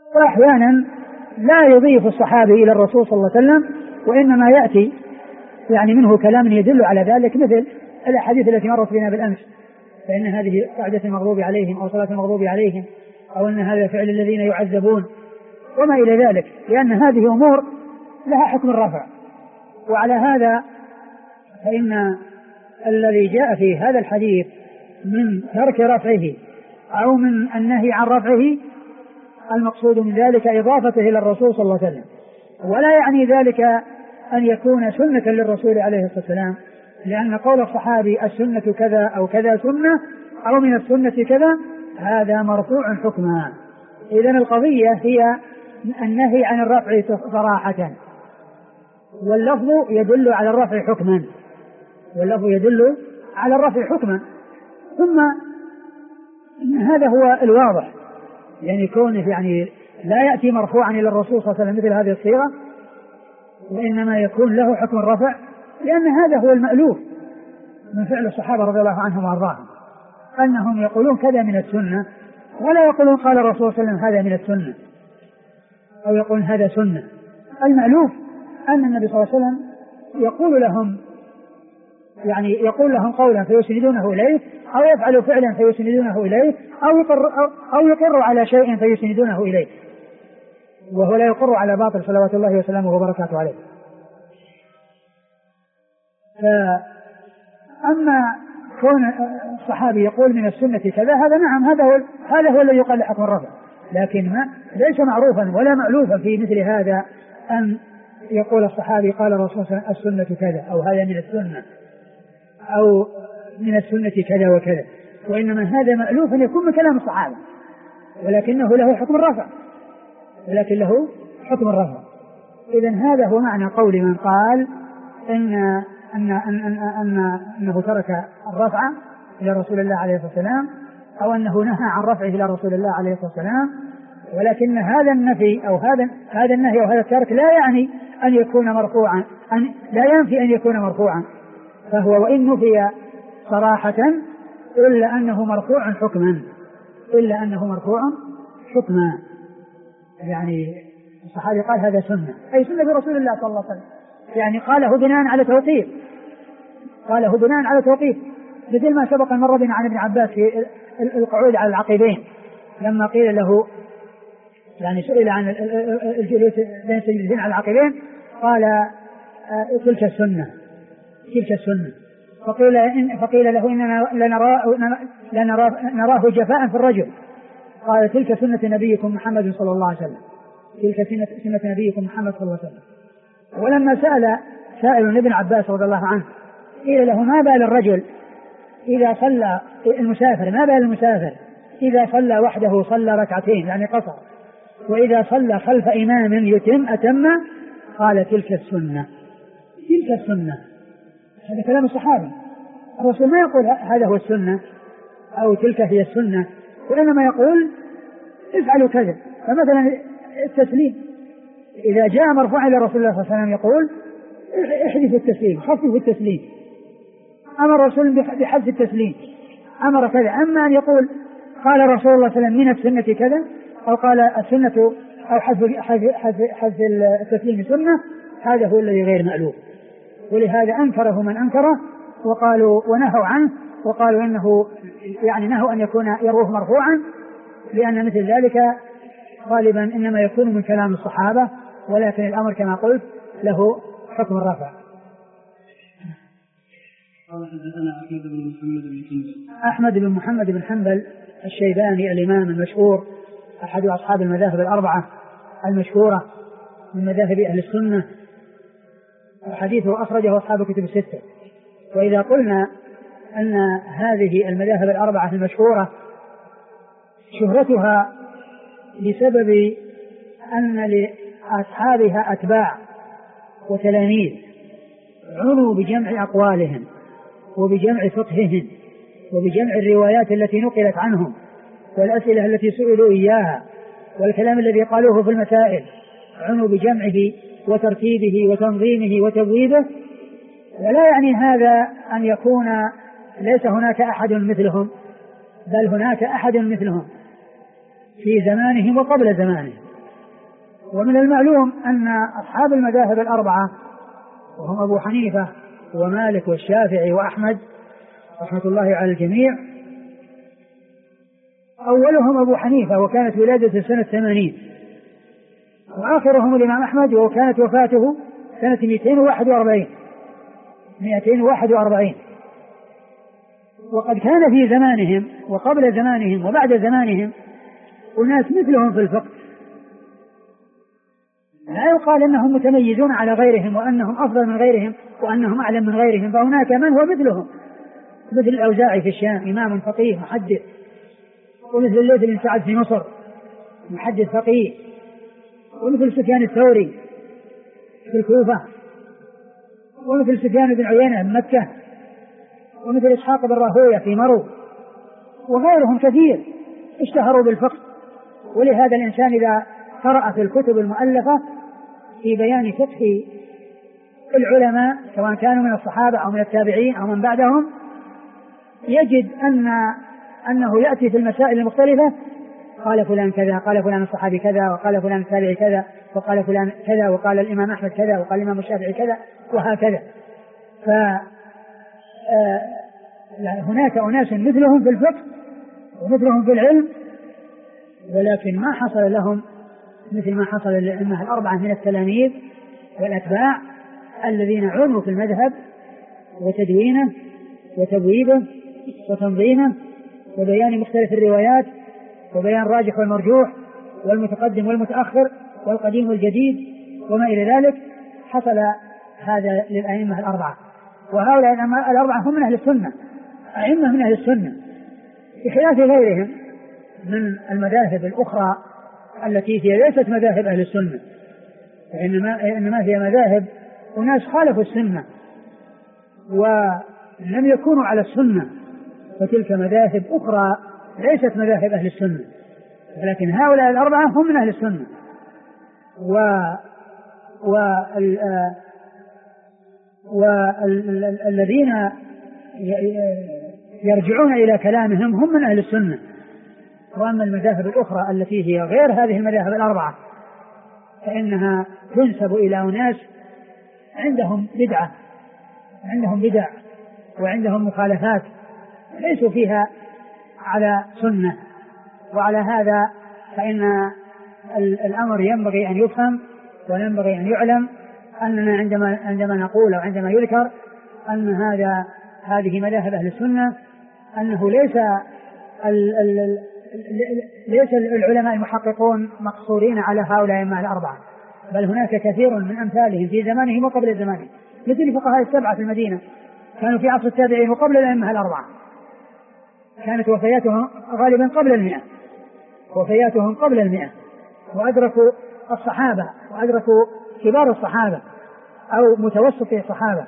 وأحيانا لا يضيف الصحابي إلى الرسول صلى الله عليه وسلم، وإنما يأتي يعني منه كلام يدل على ذلك، مثل الأحاديث التي مرت بنا بالأمس، فإن هذه قاعدة المغضوب عليهم أو صلاة المغضوب عليهم، أو أن هذا فعل الذين يعذبون وما إلى ذلك، لأن هذه أمور لها حكم الرفع. وعلى هذا فإن الذي جاء في هذا الحديث من ترك رفعه أو من النهي عن رفعه المقصود من ذلك إضافته إلى الرسول صلى الله عليه وسلم، ولا يعني ذلك أن يكون سنة للرسول عليه الصلاة والسلام، لأن قول الصحابي السنة كذا أو كذا سنة أو من السنة كذا هذا مرفوع حكما. إذن القضية هي النهي عن الرفع صراحة، واللفظ يدل على الرفع حكما، واللفظ يدل على الرفع حكما. ثم هذا هو الواضح، يعني كونه يعني لا يأتي مرفوعا إلى الرسول صلى الله عليه وسلم مثل هذه الصيغة، وإنما يكون له حكم الرفع، لأن هذا هو المألوف من فعل الصحابة رضي الله عنهم وأرضاهم، أنهم يقولون كذا من السنة، ولا يقولون قال الرسول صلى الله عليه وسلم هذا من السنة أو يقولون هذا سنة. المألوف أن النبي صلى الله عليه وسلم يقول لهم، يعني يقول لهم قولا فيسندونه إليه، أو يفعل فعلا فيسندونه إليه، أو يقر على شيء فيسندونه إليه، وهو لا يقر على باطل صلوات الله وسلامه وبركاته عليه. فأما كون الصحابي يقول من السنة كذا، هذا نعم هذا هو الذي يقال حكم الرفع، لكن ليس معروفا ولا مألوفا في مثل هذا أن يقول الصحابي قال الرسول صلى الله عليه وسلم السنة كذا، أو هذا من السنة، أو من السنة كذا وكذا، وإنما هذا مألوف أن يكون من كلام الصحابة، ولكنه له حكم الرفع، ولكن له حكم الرفع. إذن هذا هو معنى قول من قال أنه ترك الرفع إلى رسول الله عليه الصلاة والسلام، أو أنه نهى عن رفعه إلى رسول الله عليه الصلاة والسلام، ولكن هذا النفي أو هذا النهي أو هذا الترك لا يعني أن يكون مرفوعا، لا ينفي أن يكون مرفوعا، فهو وإن نفي صراحة إلا أنه مرفوع حكما، إلا أنه مرفوع حكما. يعني الصحابي قال هذا سنة، أي سنة برسول الله صلى الله عليه وسلم، يعني قاله بناء على توقيف، قاله بناء على توقيف، مثل ما سبق المرة بنا عن ابن عباس في القعود على العقبين، لما قيل له يعني سئل عن الجلوس بين السجدتين على العقبين قال تلك السنة، تلك السنة. فقيل له إننا نراه جفاء في الرجل، قال تلك سنة نبيكم محمد صلى الله عليه وسلم، تلك سنة نبيكم محمد صلى الله عليه وسلم. ولما سأل سائل ابن عباس رضي الله عنه قيل له ما بال الرجل إذا صلى المسافر، ما بال المسافر إذا صلى وحده صلى ركعتين يعني قصر، وإذا صلى خلف إمام يتم أتم، قال تلك السنة، تلك السنة. هذا كلام الصحابة، الرسول ما يقول هذا هو السنة أو تلك هي السنة، وإنما يقول افعلوا كذا. فمثلا التسليم إذا جاء مرفوعا إلى رسول الله صلى الله عليه وسلم يقول احذفوا التسليم، خففوا التسليم، أمر الرسول بحذف التسليم، أمر كذا. أما أن يقول قال رسول الله صلى الله عليه وسلم من السنة كذا، أو قال السنة أو حذف التسليم سنة، هذا هو الذي غير مألوف، ولهذا أنكره من أنكره وقالوا ونهوا عنه، وقالوا إنه يعني نهوا أن يكون يروه مرفوعا، لأن مثل ذلك غالبا إنما يكون من كلام الصحابة، ولكن الأمر كما قلت له حكم الرفع. أحمد بن محمد بن حنبل الشيباني الإمام المشهور، أحد أصحاب المذاهب الأربعة المشهورة من مذاهب أهل السنة، حديثه أخرجه أصحاب الكتب الستة. وإذا قلنا أن هذه المذاهب الأربعة المشهورة شهرتها بسبب أن لأصحابها أتباع وتلاميذ عنوا بجمع أقوالهم وبجمع فقههم وبجمع الروايات التي نقلت عنهم والأسئلة التي سئلوا إياها والكلام الذي قالوه في المسائل، عنوا بجمعه وترتيبه وتنظيمه وتبويبه. ولا يعني هذا أن يكون ليس هناك أحد مثلهم، بل هناك أحد مثلهم في زمانهم وقبل زمانهم، ومن المعلوم أن أصحاب المذاهب الأربعة وهم أبو حنيفة ومالك والشافعي وأحمد رحمة الله على الجميع، أولهم أبو حنيفة وكانت ولادته سنة 80، وآخرهم الإمام أحمد وكانت وفاته سنة 241. وقد كان في زمانهم وقبل زمانهم وبعد زمانهم أناس مثلهم في الفقه، لا يقال أنهم متميزون على غيرهم وأنهم أفضل من غيرهم وأنهم أعلم من غيرهم، فهناك من هو مثلهم، مثل الأوزاعي في الشام إمام فقيه محدث، ومثل الليث بن سعد في مصر محدث فقيه، ومثل سفيان الثوري في الكوفة، ومثل سفيان بن عيينة في مكة، ومثل إسحاق بن راهويه في مرو، وغيرهم كثير اشتهروا بالفقه. ولهذا الإنسان إذا قرأ في الكتب المؤلفة في بيان فقه العلماء سواء كانوا من الصحابة أو من التابعين أو من بعدهم يجد أنه يأتي في المسائل المختلفة قال فلان كذا، قال فلان الصحابي كذا، وقال فلان التابعي كذا، وقال فلان كذا، وقال الإمام أحمد كذا، وقال الإمام الشافعي كذا، وهكذا. فهناك أناس مثلهم في الفقه ومثلهم في العلم، ولكن ما حصل لهم مثل ما حصل للأئمة الأربعة من التلاميذ والأتباع الذين عنوا في المذهب وتدوينه وتبويبه وتنظيمه وبيان مختلف الروايات وبيان الراجح والمرجوح والمتقدم والمتأخر والقديم والجديد وما إلى ذلك. حصل هذا للأئمة الأربعة، وهؤلاء الأربعة هم من أهل السنة، أئمة من أهل السنة، بخلاف غيرهم من المذاهب الأخرى التي هي ليست مذاهب أهل السنة، إنما هي مذاهب وناس خالفوا السنة ولم يكونوا على السنة، فتلك مذاهب أخرى ليست مذاهب أهل السنة، ولكن هؤلاء الأربعة هم من أهل السنة. والذين يرجعون إلى كلامهم هم من أهل السنة. وأما المذاهب الأخرى التي هي غير هذه المذاهب الأربعة فإنها تنسب إلى أناس عندهم بدع وعندهم مخالفات ليسوا فيها على سنة. وعلى هذا فإن الأمر ينبغي أن يفهم وينبغي أن يعلم أننا عندما نقول أو عندما يذكر أن هذه مذاهب أهل السنة أنه ليس العلماء المحققون مقصورين على هؤلاء الأربعة، بل هناك كثير من أمثالهم في زمانهم وقبل زمانهم، مثل فقهاء السبعة في المدينة كانوا في عصر التابعين وقبل الأئمة الأربعة، كانت وفياتهم غالبا قبل 100 وأدركوا الصحابة وأدركوا كبار الصحابة أو متوسطي الصحابة.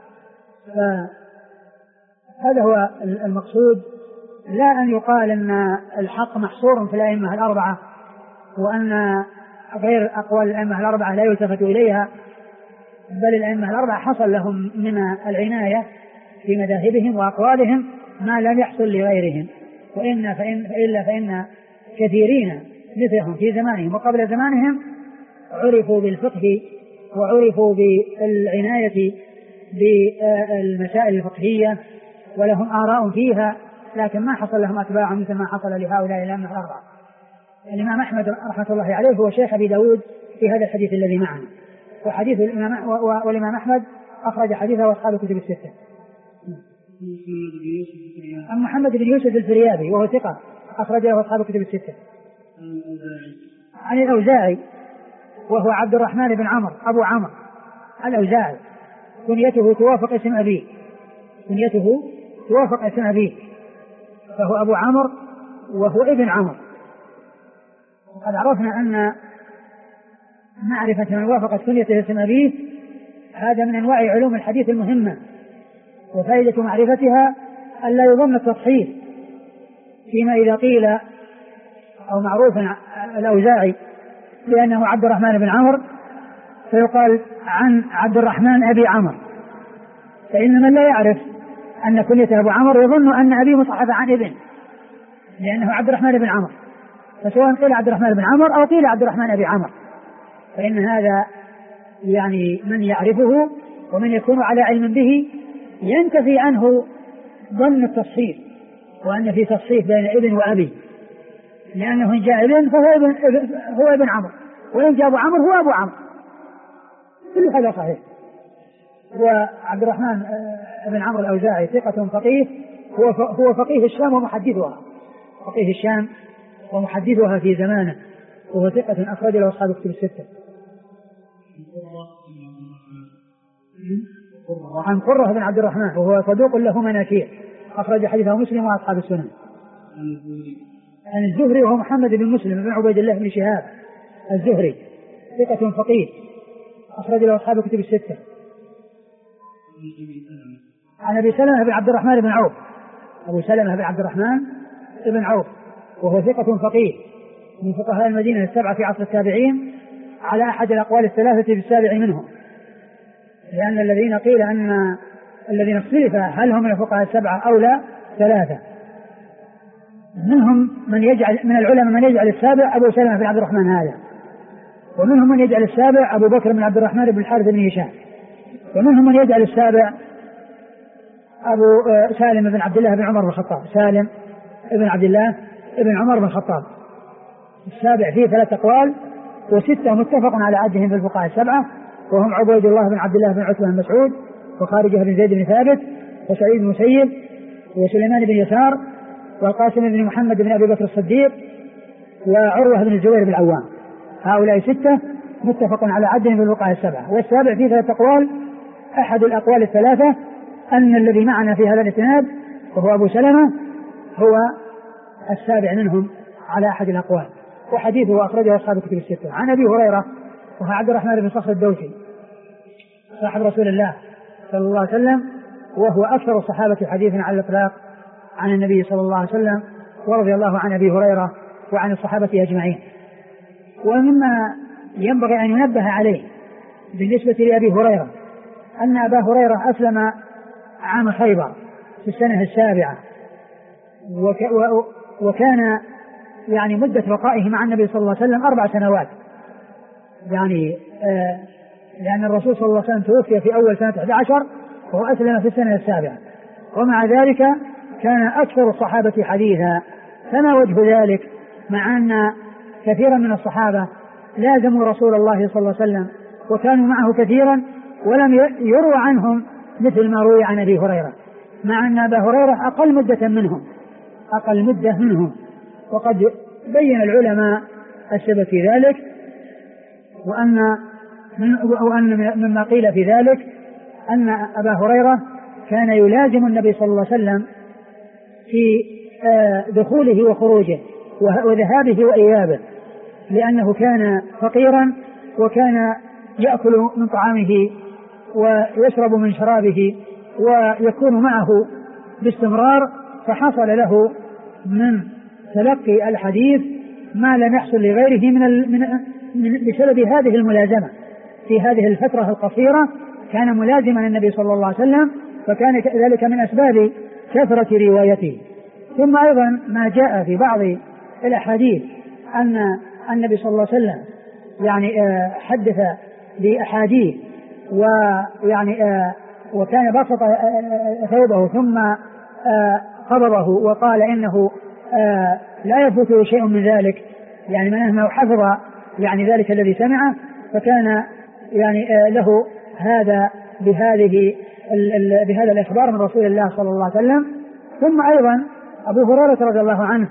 فهذا هو المقصود، لا أن يقال أن الحق محصور في الأئمة الأربعة وأن غير أقوال الأئمة الأربعة لا يلتفت إليها، بل الأئمة الأربعة حصل لهم من العناية في مذاهبهم وأقوالهم ما لم يحصل لغيرهم، فإن كثيرين مثلهم في زمانهم وقبل زمانهم عرفوا بالفقه وعرفوا بالعناية بالمسائل الفقهية ولهم آراء فيها، لكن ما حصل لهم أتباع مثل ما حصل لهؤلاء الأئمة الأربعة. الإمام أحمد رحمة الله عليه هو شيخ أبي داود في هذا الحديث الذي معنا، وحديث والإمام أحمد أخرج حديثه وأصحاب الكتب الستة. أم محمد بن يوسف الفريابي وهو ثقة أخرج له أصحاب الكتب الستة. عن الأوزاعي وهو عبد الرحمن بن عمرو أبو عمرو الأوزاعي، كنيته توافق اسم أبيه فهو أبو عمرو وهو ابن عمرو. وقد عرفنا أن معرفة من وافقت كنيته اسم أبيه هذا من أنواع علوم الحديث المهمة، وفائدة معرفتها ألا يظن التضحيل فيما إذا قيل أو معروف الأوزاعي لأنه عبد الرحمن بن عمرو فيقال عن عبد الرحمن أبي عمرو، فإن من لا يعرف أن كنيته أبو عمرو يظن أن أبيه مصحف عن ابن لأنه عبد الرحمن بن عمرو، فسواء قيل عبد الرحمن بن عمرو أو قيل عبد الرحمن أبي عمرو فإن هذا يعني من يعرفه ومن يكون على علم به ينتفي عنه ظن التصحيف، وأن في تصحيف بين ابن وأبي، لأنه إن جاء ابن هو ابن عمرو، وإن جاء أبو عمرو هو أبو عمرو، كل هذا صحيح. وعبد الرحمن بن عمرو الأوزاعي ثقة فقيه، هو فقيه الشام ومحدثها، فقيه الشام ومحدثها في زمانه، وهو ثقة أخرج له أصحاب الكتب الستة. عن قرة بن عبد الرحمن وهو صدوق له مناكير، أخرج حديثه مسلم وأصحاب السنن. عن الزهري وهو محمد بن مسلم بن عبيد الله بن شهاب الزهري ثقة فقيه، أخرج له أصحاب الكتب الستة. عن أبي سلمة بن عبد الرحمن بن عوف، أبو سلمة بن عبد الرحمن بن عوف وهو ثقة فقيه من فقهاء المدينة السبعة في عصر التابعين، على أحد الأقوال الثلاثة في السابع منهم، لأن الذين قيل أن الذين اختلف هل هم من الفقهاء السبعة أو لا ثلاثة، منهم من يجعل من العلماء من يجعل السابع أبو سلمة بن عبد الرحمن هذا، ومنهم من يجعل السابع أبو بكر بن عبد الرحمن بن الحارث بن هشام، ومنهم من يجعل السابع أبو سالم بن عبد الله بن عمر بن الخطاب، سالم بن عبد الله بن عمر بن الخطاب. السابع فيه ثلاث أقوال، وستة متفق على عدهم في الفقهاء السبعة، وهم عبيد الله بن عبد الله بن عتبة بن مسعود، وخارجة بن زيد بن ثابت، وسعيد بن المسيب، وسليمان بن يسار، والقاسم بن محمد بن أبي بكر الصديق، وعروة بن الزبير بن العوام. هؤلاء ستة متفق على عدهم في الفقهاء السبعة. والسابع فيه ثلاث أقوال، أحد الأقوال الثلاثة أن الذي معنا في هذا الإسناد وهو أبو سلمة هو السابع منهم على أحد الأقوال، وحديثه أخرجه أصحاب الكتب الستة. عن أبي هريرة وهو عبد الرحمن بن صخر الدوسي صاحب رسول الله صلى الله عليه وسلم، وهو أكثر الصحابة حديثا على الإطلاق عن النبي صلى الله عليه وسلم، ورضي الله عن أبي هريرة وعن الصحابة أجمعين. ومما ينبغي أن ينبه عليه بالنسبة لأبي هريرة أن أبا هريرة أسلم عام خيبر في السنة السابعة، وكان يعني مدة بقائه مع النبي صلى الله عليه وسلم 4 سنوات، يعني لأن الرسول صلى الله عليه وسلم توفي في أول سنة 11 وهو أسلم في السنة السابعة، ومع ذلك كان أكثر الصحابة حديثا. فما وجه ذلك مع أن كثيرا من الصحابة لازموا رسول الله صلى الله عليه وسلم وكانوا معه كثيرا، ولم يروى عنهم مثل ما روي عن أبي هريرة، مع أن أبا هريرة أقل مدة منهم. وقد بين العلماء السبب في ذلك، وأن مما قيل في ذلك أن أبا هريرة كان يلازم النبي صلى الله عليه وسلم في دخوله وخروجه وذهابه وإيابه، لأنه كان فقيرا وكان يأكل من طعامه ويشرب من شرابه ويكون معه باستمرار، فحصل له من تلقي الحديث ما لم يحصل لغيره بسبب هذه الملازمة. في هذه الفترة القصيرة كان ملازما النبي صلى الله عليه وسلم، فكان ذلك من أسباب كثرة روايته. ثم أيضا ما جاء في بعض الأحاديث أن النبي صلى الله عليه وسلم يعني حدث بأحاديث وكان بسط ثوبه ثم قبضه وقال إنه لا يفوته شيء من ذلك، يعني مهما حفظ يعني ذلك الذي سمعه، فكان يعني له هذا بهذا الإخبار من رسول الله صلى الله عليه وسلم. ثم أيضا أبو هريرة رضي الله عنه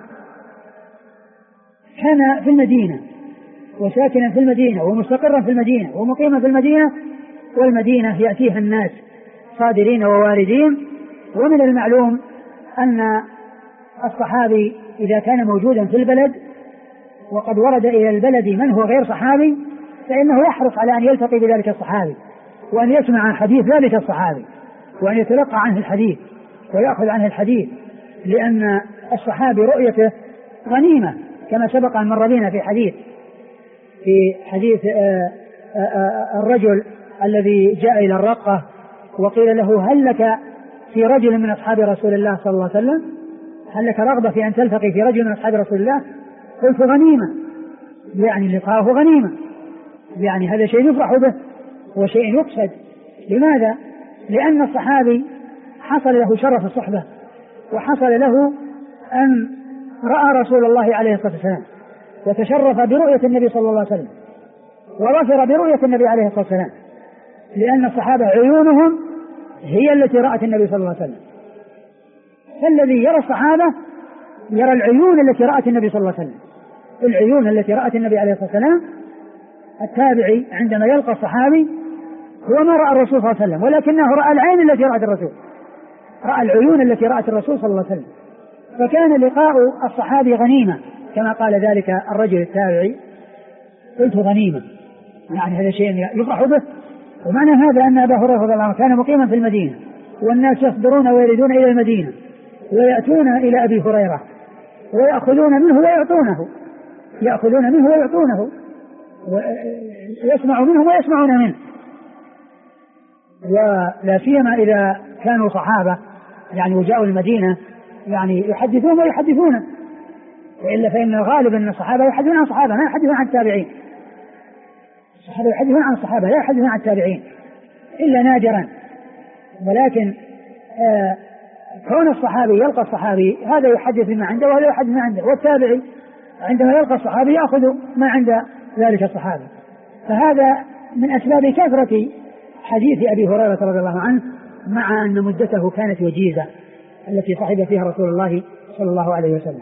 كان في المدينة وساكنا في المدينة ومستقرا في المدينة ومقيما في المدينة، والمدينة يأتيها الناس صادرين وواردين. ومن المعلوم أن الصحابي إذا كان موجودا في البلد وقد ورد إلى البلد من هو غير صحابي فإنه يحرص على أن يلتقي بذلك الصحابي وأن يسمع عن حديث ذلك الصحابي وأن يتلقى عنه الحديث ويأخذ عنه الحديث، لأن الصحابي رؤيته غنيمة كما سبق أن مر بنا في حديث الرجل الذي جاء إلى الرقة وقيل له هل لك في رجل من أصحاب رسول الله صلى الله عليه وسلم، هل لك رغبة في أن تلتقي في رجل من أصحاب رسول الله؟ قلت غنيمة، يعني لقاءه غنيمة. يعني هذا شيء يفرح به وشيء يقصد. لماذا؟ لأن الصحابي حصل له شرف الصحبة، وحصل له أن رأى رسول الله عليه الصلاة والسلام وتشرف برؤية النبي صلى الله عليه وسلم وظفر برؤية النبي عليه الصلاة والسلام، لأن الصحابة عيونهم هي التي رأت النبي صلى الله عليه وسلم. فالذي يرى الصحابة يرى العيون التي رأت النبي صلى الله عليه وسلم، العيون التي رأت النبي عليه الصلاة والسلام. التابعي عندما يلقى الصحابي هو ما رأى الرسول صلى الله عليه وسلم، ولكنه رأى العين التي رأت الرسول، رأى العيون التي رأت الرسول صلى الله عليه وسلم. فكان لقاء الصحابي غنيمة كما قال ذلك الرجل التابعي، قلت غنيمة، يعني هذا شيء يفرح به. ومعنى هذا أن أبا هريرة رضي الله عنه كان مقيما في المدينة، والناس يصدرون ويردون إلى المدينة ويأتون إلى أبي هريرة ويأخذون منه ويعطونه، يأخذون منه ويعطونه، ويسمع منه ويسمعون منه. ولا سيما إذا كانوا صحابة يعني وجاءوا المدينة يعني يحدثون ويحدثون، وإلا فإن الغالب أن الصحابة يحدثون عن الصحابة لا يحدثون عن التابعين. الصحابة يحدثون عن الصحابة لا يحدثون عن التابعين إلا نادرا. ولكن كون الصحابي يلقى الصحابي هذا يحدث بما عنده وهذا يحدث ما عنده، والتابعي عندما يلقى الصحابي يأخذ ما عند ذلك الصحابي. فهذا من أسباب كثرة حديث أبي هريرة رضي الله عنه، مع أن مدته كانت وجيزة التي صحب فيها رسول الله صلى الله عليه وسلم.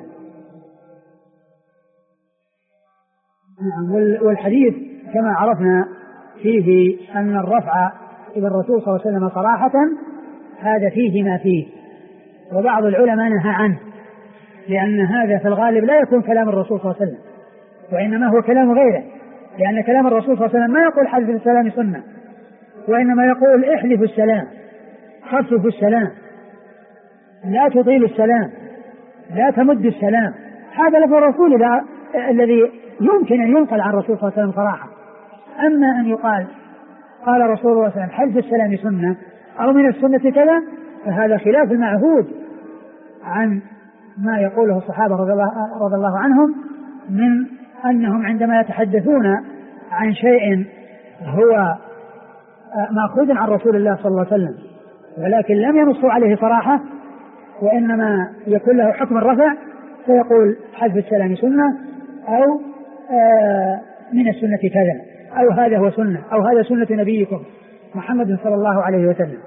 والحديث كما عرفنا فيه أن الرفع إلى الرسول صلى الله عليه وسلم صراحة هذا فيه ما فيه، وبعض العلماء نهى عنه، لأن هذا في الغالب لا يكون كلام الرسول صلى الله عليه وسلم، وإنما هو كلام غيره، لأن كلام الرسول صلى الله عليه وسلم ما يقول حذف السلام سنة، وإنما يقول احذف السلام، خفف السلام، لا تطيل السلام، لا تمد السلام. هذا لفظ الرسول الذي يمكن أن ينقل عن الرسول صلى الله عليه وسلم صراحة. أما أن يقال قال رسول الله صلى الله عليه وسلم حذف السلام سنة أو من السنة كذا، فهذا خلاف المعهود عن ما يقوله الصحابة رضي الله عنهم، من أنهم عندما يتحدثون عن شيء هو مأخوذ عن رسول الله صلى الله عليه وسلم ولكن لم ينصوا عليه صراحة، وإنما يكون له حكم الرفع، فيقول حذف السلام سنة أو من السنة كذا، أو هذا هو سنة، أو هذا سنة نبيكم محمد صلى الله عليه وسلم.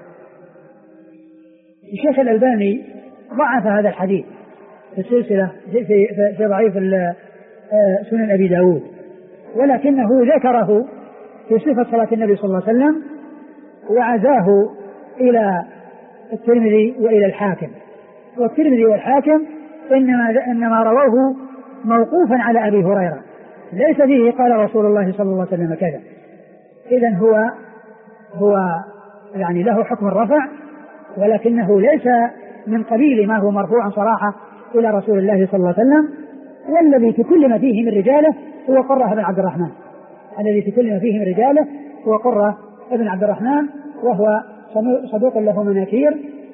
الشيخ الألباني ضعف هذا الحديث في السلسلة في ضعيف سنن أبي داود، ولكنه ذكره في صفة صلاة النبي صلى الله عليه وسلم وعزاه إلى الترمذي وإلى الحاكم. والترمذي والحاكم إنما رواه موقوفا على أبي هريرة، ليس فيه قال رسول الله صلى الله عليه وسلم كذا. إذن هو يعني له حكم الرفع، ولكنه ليس من قبيل ما هو مرفوع صراحة إلى رسول الله صلى الله عليه وسلم. والذي تكلم فيه من رجاله هو قرة بن عبد الرحمن، الذي تكلم فيه من رجاله هو قرة بن عبد الرحمن، وهو صدوق له مناكير.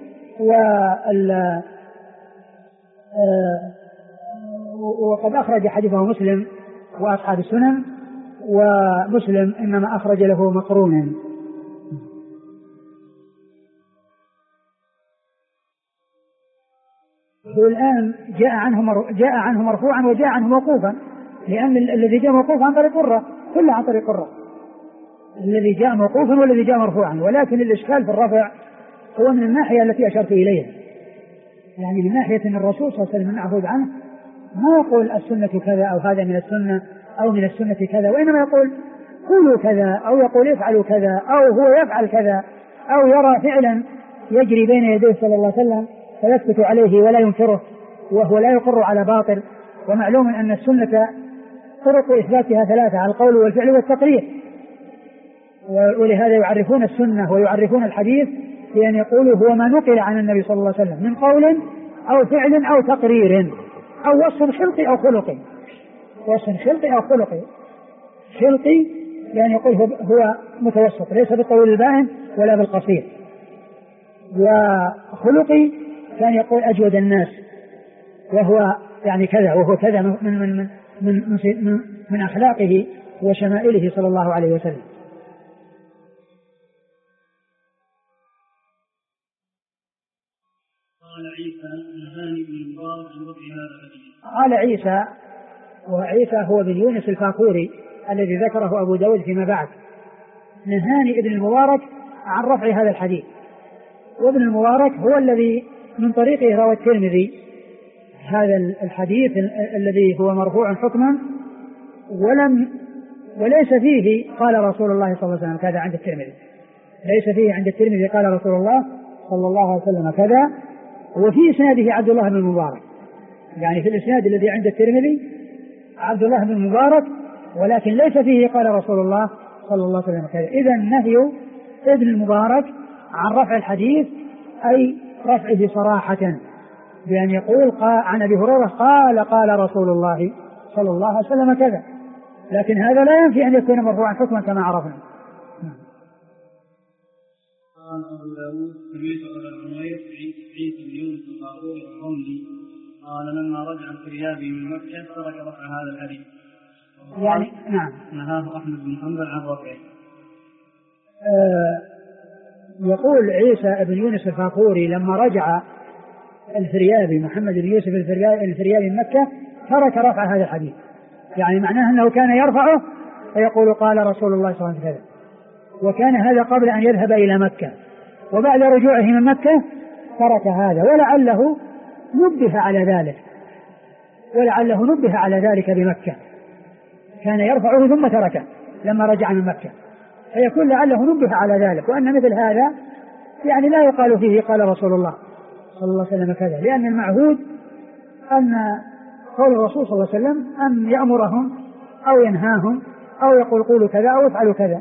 وقد أخرج حديثه مسلم وأصحاب السنن، ومسلم إنما أخرج له مقرونا. والآن جاء عنه مرفوعا وجاء عنه موقوفا، لأن الذي جاء موقوفا عن طريق قرة كله عن طريق قرة، الذي جاء موقوفا والذي جاء مرفوعا. ولكن الإشكال في الرفع هو من الناحية التي أشرت إليها، يعني من ناحية أن الرسول صلى الله عليه وسلم معهود عنه ما يقول السنة كذا أو هذا من السنة أو من السنة كذا، وإنما يقول قولوا كذا أو يقول افعلوا كذا أو هو يفعل كذا، أو يرى فعلا يجري بين يديه صلى الله عليه وسلم فيثبت عليه ولا ينكره وهو لا يقر على باطل. ومعلوم أن السنة طرق إثباتها ثلاثة: على القول والفعل والتقرير. ولهذا يعرفون السنة ويعرفون الحديث بأن يقولوا هو ما نقل عن النبي صلى الله عليه وسلم من قول أو فعل أو تقرير أو وصف خلقي أو خلقي. وصف خلقي أو خلقي، خلقي يعني يقول هو متوسط، ليس بالطويل البائن ولا بالقصير. وخلقي كان يقول أجود الناس، وهو يعني كذا، وهو كذا من أخلاقه وشمائله صلى الله عليه وسلم. قال عيسى نهاني بن المبارك عن رفع هذا الحديث. قال عيسى، وعيسى هو بن يونس الفاقوري الذي ذكره أبو داود فيما بعد، نهاني ابن المبارك عن رفع هذا الحديث. وابن المبارك هو الذي من طريقه روى الترمذي هذا الحديث الذي هو مرفوع حكما وليس فيه قال رسول الله صلى الله عليه وسلم كذا عند الترمذي، ليس فيه عند الترمذي قال رسول الله صلى الله عليه وسلم كذا، وفي إسناده عبد الله بن المبارك، يعني في الإسناد الذي عند الترمذي عبد الله بن المبارك، ولكن ليس فيه قال رسول الله صلى الله عليه وسلم كذا. إذن نهي ابن المبارك عن رفع الحديث أي رفعه صراحة بأن يقول عن أبي هريرة قال رسول الله صلى الله عليه وسلم كذا، لكن هذا لا ينفي أن يكون مرفوعا حكما كما عرفنا. قال أبو داود سمعت أبا عمير عيسى بن يونس القاروي الرملي قال لما رجع الفريابي من مكة ترك رفع هذا الحديث. يعني نعم نهاه أحمد بن حنبل عن رفعه. يقول عيسى بن يونس الفاقوري لما رجع الفريابي محمد بن يوسف الفريابي من مكة ترك رفع هذا الحديث، يعني معناه أنه كان يرفعه فيقول قال رسول الله صلى الله عليه وسلم، وكان هذا قبل أن يذهب إلى مكة، وبعد رجوعه من مكة ترك هذا، ولعله نبه على ذلك بمكة، كان يرفعه ثم تركه لما رجع من مكة، فيكون لعله نبه على ذلك، وأن مثل هذا يعني لا يقال فيه قال رسول الله صلى الله عليه وسلم كذا، لأن المعهود أن قول الرسول صلى الله عليه وسلم أن يأمرهم أو ينهاهم أو يقول قولوا كذا أو افعلوا كذا.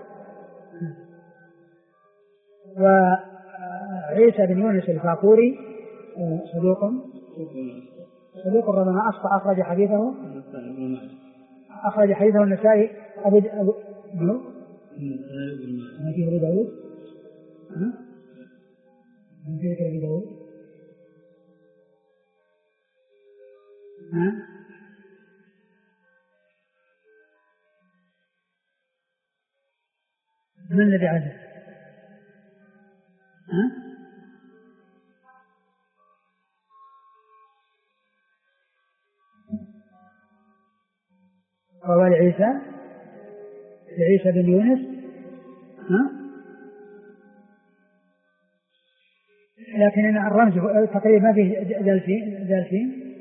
وعيسى بن يونس الفاقوري صدوق ربما أخطأ، أخرج حديثه النسائي أبو داود من الذي عزل؟ قال عيسى بن يونس لكن الرمز تقريبا ما فيه دالفين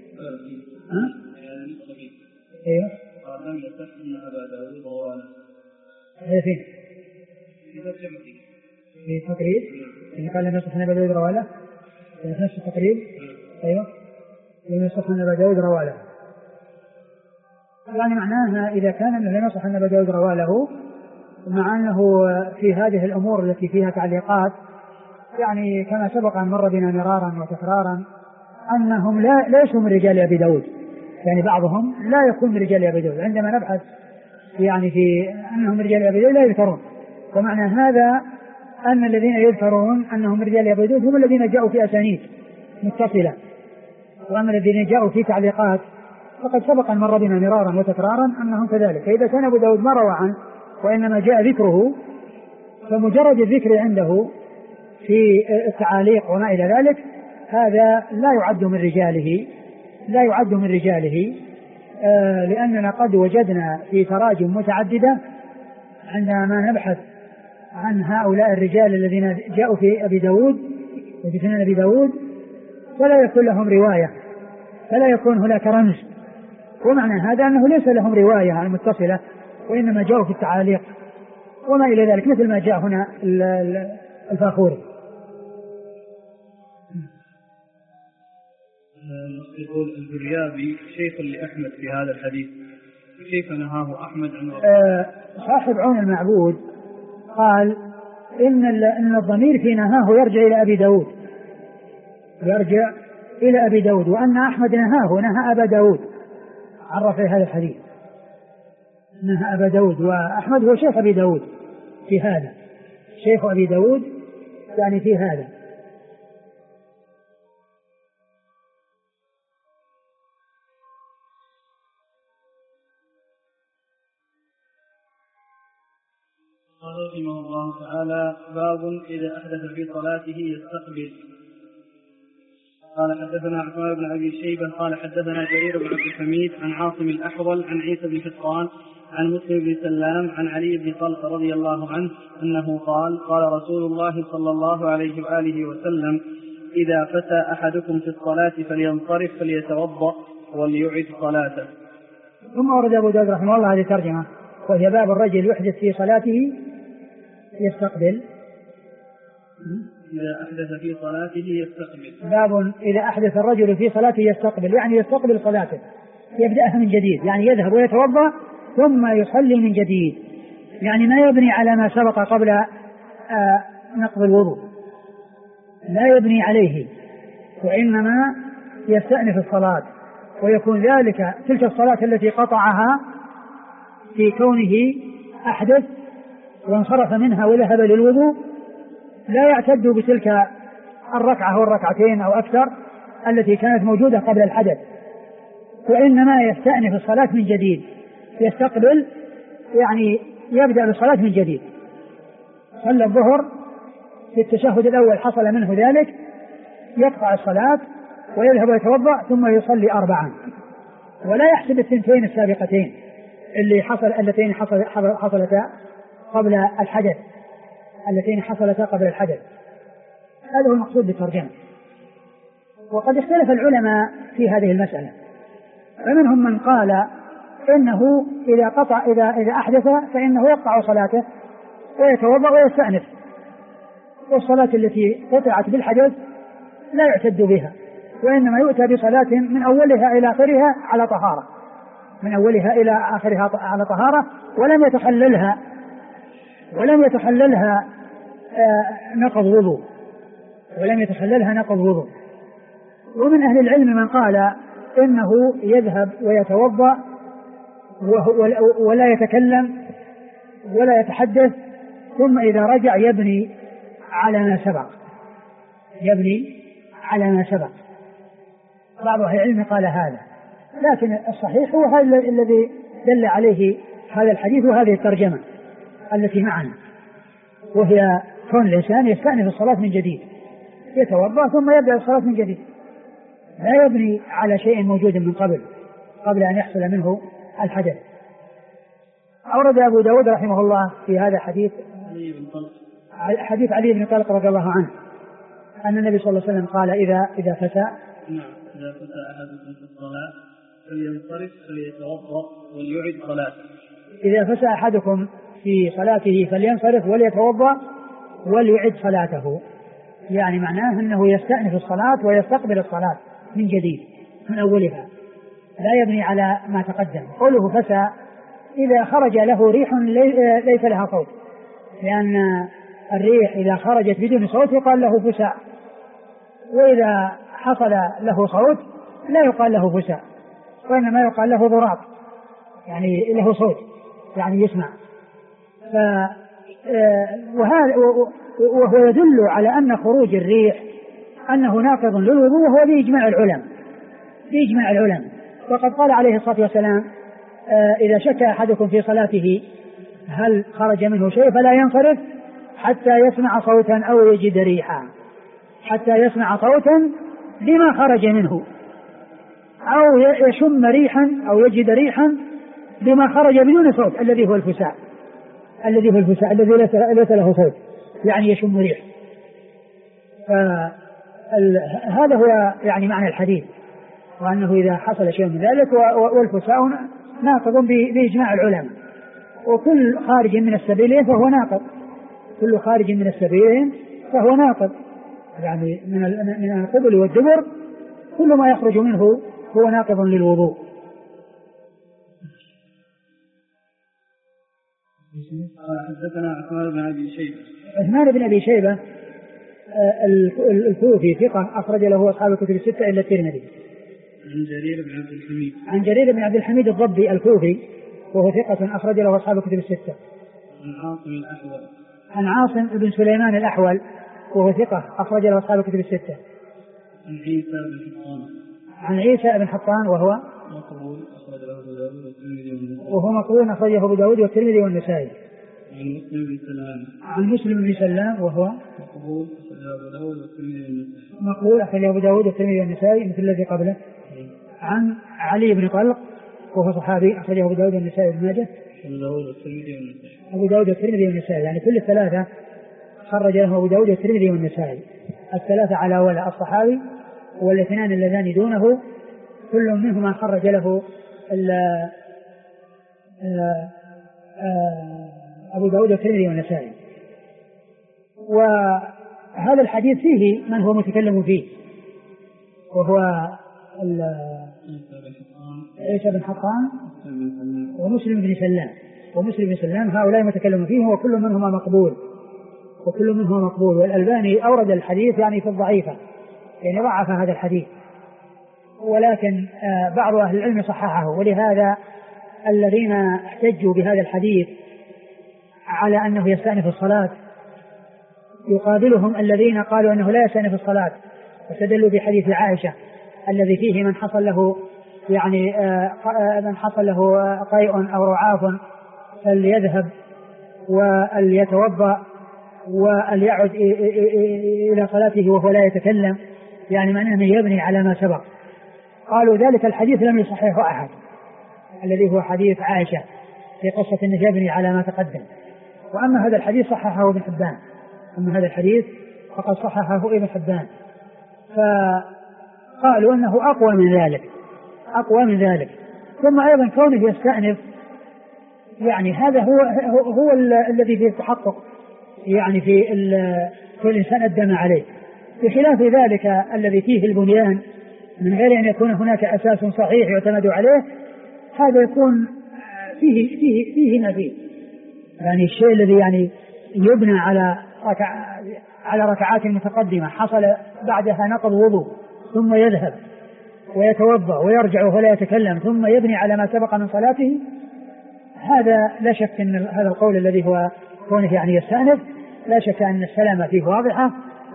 ايوه لم يصح ان ابا داود رواه فين في تقريب يعني قال لم يصح ان ابا داود رواه في نفس التقريب ايوه لم يصح ان ابا داود رواه له، يعني معناها إذا كان لم يصح أن أبا داود رواه له، مع أنه في هذه الأمور التي فيها تعليقات يعني كما سبق أن مر بنا مرارا وتكرارا أنهم ليسوا من رجال أبي داود، يعني بعضهم لا يكون من رجال أبي داود، عندما نبحث يعني في أنهم من رجال أبي داود لا يذكرون، ومعنى هذا أن الذين يذكرون أنهم من رجال أبي داود هم الذين جاءوا في أسانيد متصلة، وأما الذين جاءوا في تعليقات فقد سبق أن مر بنا مرارا وتكرارا أنهم كذلك. فإذا كان أبو داود ما روى عنه وإنما جاء ذكره، فمجرد الذكر عنده في التعاليق وما إلى ذلك هذا لا يعد من رجاله لأننا قد وجدنا في تراجم متعددة عندما نبحث عن هؤلاء الرجال الذين جاءوا في أبي داود وفي سنن أبي داود فلا يكون لهم رواية، فلا يكون هناك رمز، ومعنى هذا أنه ليس لهم رواية المتصلة وإنما جاءوا في التعاليق وما إلى ذلك، مثل ما جاء هنا الفاخوري. يقول الفريابي شيخ لأحمد في هذا الحديث، كيف نهاه أحمد عن صاحب عون المعبود قال إن الضمير في نهاه يرجع إلى أبي داود، وأن أحمد نهى أبا داود عن رفع هذا الحديث، نهى أبا داود، وأحمد هو شيخ أبي داود في هذا، شيخ أبي داود يعني في هذا. قال رحمه الله تعالى: باب إذا أحدث في صلاته يستقبل. قال حدثنا عثمان بن أبي شيبة قال حدثنا جرير بن عبد الحميد عن عاصم الأحول عن عيسى بن حطان عن مسلم بن سلام عن علي بن طلق رضي الله عنه أنه قال: قال رسول الله صلى الله عليه وآله وسلم: إذا فتى أحدكم في الصلاة فلينصرف فليتوضأ وليعد صلاته. ثم ورد أبو داود رحمه الله هذه ترجمة، وهي باب الرجل يحدث في صلاته يستقبل. إذا أحدث في صلاته يستقبل. باب إذا أحدث الرجل في صلاته يستقبل، يعني يستقبل صلاته، يبدأها من جديد، يعني يذهب ويتوضأ ثم يصلي من جديد، يعني ما يبني على ما سبق قبل نقض الوضوء، لا يبني عليه، وإنما يستأنف الصلاة، ويكون ذلك تلك الصلاة التي قطعها في كونه أحدث وانصرف منها وذهب للوضوء لا يعتد بتلك الركعة أو الركعتين أو أكثر التي كانت موجودة قبل الحدث، وإنما يستأنف الصلاة من جديد، يستقبل يعني يبدأ بالصلاة من جديد. صلى الظهر في التشهد الأول حصل منه ذلك، يقطع الصلاة ويذهب ويتوضأ ثم يصلي 4، ولا يحسب الثنتين السابقتين اللتين حصلتا قبل الحدث، اللتين حصلتا قبل الحدث. هذا هو المقصود بالترجمة. وقد اختلف العلماء في هذه المسألة، فمنهم من قال إنه إذا أحدث فإنه يقطع صلاته ويتوضأ ويستأنف، والصلاة التي قطعت بالحدث لا يعتد بها، وإنما يؤتى بصلاة من أولها إلى آخرها على طهارة، من أولها إلى آخرها على طهارة، ولم يتخللها نقض وضوء، ومن أهل العلم من قال إنه يذهب ويتوضأ ولا يتكلم ولا يتحدث، ثم إذا رجع يبني على ما سبق. بعض أهل العلم قال هذا، لكن الصحيح هو هذا الذي دل عليه هذا الحديث وهذه الترجمة التي معنا، وهي كون الإنسان يستأنف الصلاة من جديد، يتوضأ ثم يبدأ الصلاة من جديد، لا يبني على شيء موجود من قبل أن يحصل منه الحدث. أورد أبو داود رحمه الله في هذا حديث علي بن طلق رضي الله عنه أن النبي صلى الله عليه وسلم قال: إذا فتى أحدكم في الصلاة فلينصرف فليتوضأ وليعد صلاته. إذا فتى أحدكم في صلاته فلينصرف وليتوضأ وليعد صلاته، يعني معناه أنه يستأنف الصلاة ويستقبل الصلاة من جديد من أولها، لا يبني على ما تقدم. قوله فتى إذا خرج له ريح ليس لها صوت، لأن الريح إذا خرجت بدون صوت يقال له فساء، وإذا حصل له صوت لا يقال له فساء، وإنما يقال له ضراط، يعني له صوت يعني يسمع. وهو يدل على أن خروج الريح أنه ناقض للوضوء، وهو بإجماع العلماء. وقد قال عليه الصلاة والسلام: إذا شك أحدكم في صلاته هل خرج منه شيء فلا ينصرف حتى يسمع صوتا أو يجد ريحا، حتى يسمع صوتا بما خرج منه، أو يشم ريحا أو يجد ريحا بما خرج بدون صوت، الذي هو الفساء الذي ليس له صوت، يعني يشم ريح. فهذا هو يعني معنى الحديث، وأنه إذا حصل شيء من ذلك، والفساء ناقض بإجماع العلماء، وكل خارج من السبيلين فهو ناقض، يعني من القبل والدبر كل ما يخرج منه هو ناقض للوضوء. حدثنا عثمان بن أبي شيبة الكوفي ثقة أخرج له أصحاب الكتب الستة إلا الترمذي. عن جرير بن عبد الحميد الضبي الكوفي وهو ثقة أخرج له أصحاب الكتب الستة. عن عاصم بن سليمان الأحول وهو ثقة أخرج له أصحاب الكتب الستة. عن عيسى بن حطان وهو مقبول أخرجه أبو داود والترمذي والنسائي. عن مسلم بن سلام. عن مسلم بن سلام وهو مقبول أبو داود والترمذي والنسائي. مقبول أخرج أبو داود والترمذي والنسائي مثل الذي قبله. عن علي بن طلق وهو صحابي أخرجه أبو داود والنسائي وابن ماجه. أبو داود والترمذي والنسائي يعني كل الثلاثة خرج له أبو داود والترمذي والنسائي. الثلاثة على ولا الصحابي والاثنان اللذان دونه كل منهما خرج له أبو داود والترمذي والنسائي. وهذا الحديث فيه من هو متكلم فيه وهو عيسى بن حطان ومسلم بن سلام هؤلاء متكلم فيه وكل منهما مقبول والألباني أورد الحديث يعني في الضعيفة يعني ضعف هذا الحديث ولكن بعض أهل العلم صححه. ولهذا الذين احتجوا بهذا الحديث على أنه يستأنف الصلاة يقابلهم الذين قالوا أنه لا يستأنف الصلاة واستدلوا بحديث عائشة الذي فيه من حصل له قيء أو رعاف فليذهب وليتوضأ وليعد إلى صلاته وهو لا يتكلم يعني معناه أنه يبني على ما سبق. قالوا ذلك الحديث لم يصححه أحد الذي هو حديث عائشة في قصة أنه يبني على ما تقدم. وأما هذا الحديث صححه ابن حبان فقد صححه ابن حبان فقالوا أنه أقوى من ذلك. ثم أيضا كونه يستأنف يعني هذا هو الذي فيه التحقق يعني في كل إنسان أدم عليه بخلاف ذلك الذي فيه البنيان من غير أن يكون هناك أساس صحيح يعتمد عليه هذا يكون فيه ما فيه يعني الشيء الذي يعني يبنى على ركعات متقدمة حصل بعدها نقض وضوء ثم يذهب ويتوضأ ويرجع ولا يتكلم ثم يبني على ما سبق من صلاته هذا لا شك أن هذا القول الذي هو كونه يعني يستأنف لا شك أن السلامة فيه واضحة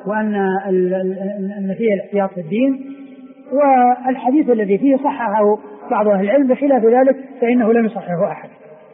وأن فيه الاحتياط في الدين. والحديث الذي فيه صححه بعض أهل العلم بخلاف ذلك فإنه لم يصححه أحد.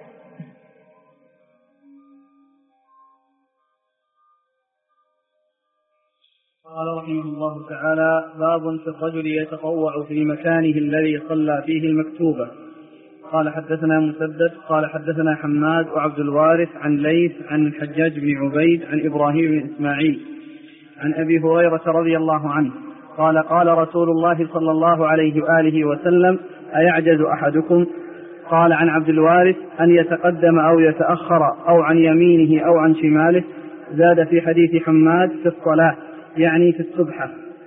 قال رحمه الله تعالى باب في الرجل يتطوع في مكانه الذي صلى فيه المكتوبة. قال حدثنا مسدد قال حدثنا حماد وعبد الوارث عن ليث عن الحجاج بن عبيد عن إبراهيم بن إسماعيل عن أبي هريرة رضي الله عنه قال قال رسول الله صلى الله عليه وآله وسلم أيعجز أحدكم قال عن عبد الوارث أن يتقدم أو يتأخر أو عن يمينه أو عن شماله. زاد في حديث حماد في الصلاة يعني في السبحة.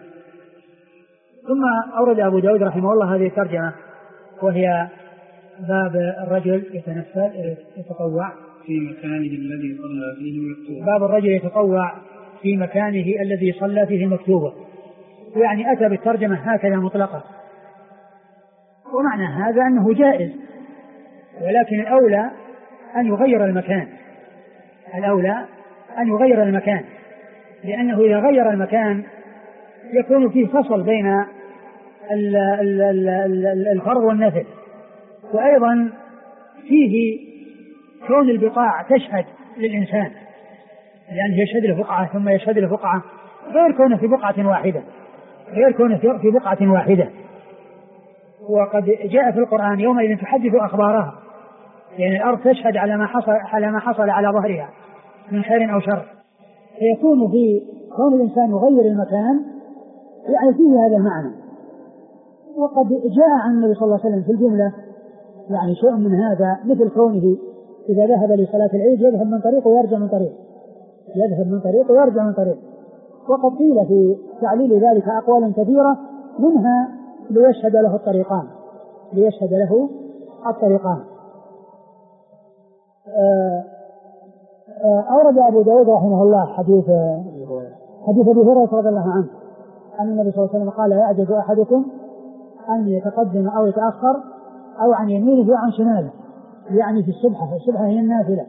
ثم أورد أبو داود رحمه الله هذه الترجمة وهي باب الرجل يتطوع في مكانه الذي صلى فيه المكتوبة. باب الرجل يتطوع في مكانه الذي صلى فيه المكتوبة يعني أتى بالترجمة هكذا مطلقة ومعنى هذا أنه جائز ولكن الأولى أن يغير المكان لأنه إذا غير المكان يكون فيه فصل بين الفرض والنفل وأيضا فيه كون البقاع تشهد للإنسان يعني يشهد له بقعة ثم يشهد له بقعة غير كونه في بقعة واحدة وقد جاء في القرآن يومئذ تحدث أخبارها يعني الأرض تشهد على ما حصل على ظهرها من خير أو شر فيكون في كون الإنسان يغير المكان يعني فيه هذا المعنى. وقد جاء عن النبي صلى الله عليه وسلم في الجملة يعني شيء من هذا مثل كونه إذا ذهب لصلاة العيد يذهب من طريق ويرجع من طريق وقد قيل في تعليل ذلك أقوال كثيرة منها ليشهد له الطريقان. أورد أبو داود رحمه الله حديث أبي هريرة رضي الله عنه أن النبي صلى الله عليه وسلم قال يعجز أحدكم أن يتقدم أو يتأخر أو عن يمينه وعن شماله يعني في السبحة هي النافلة.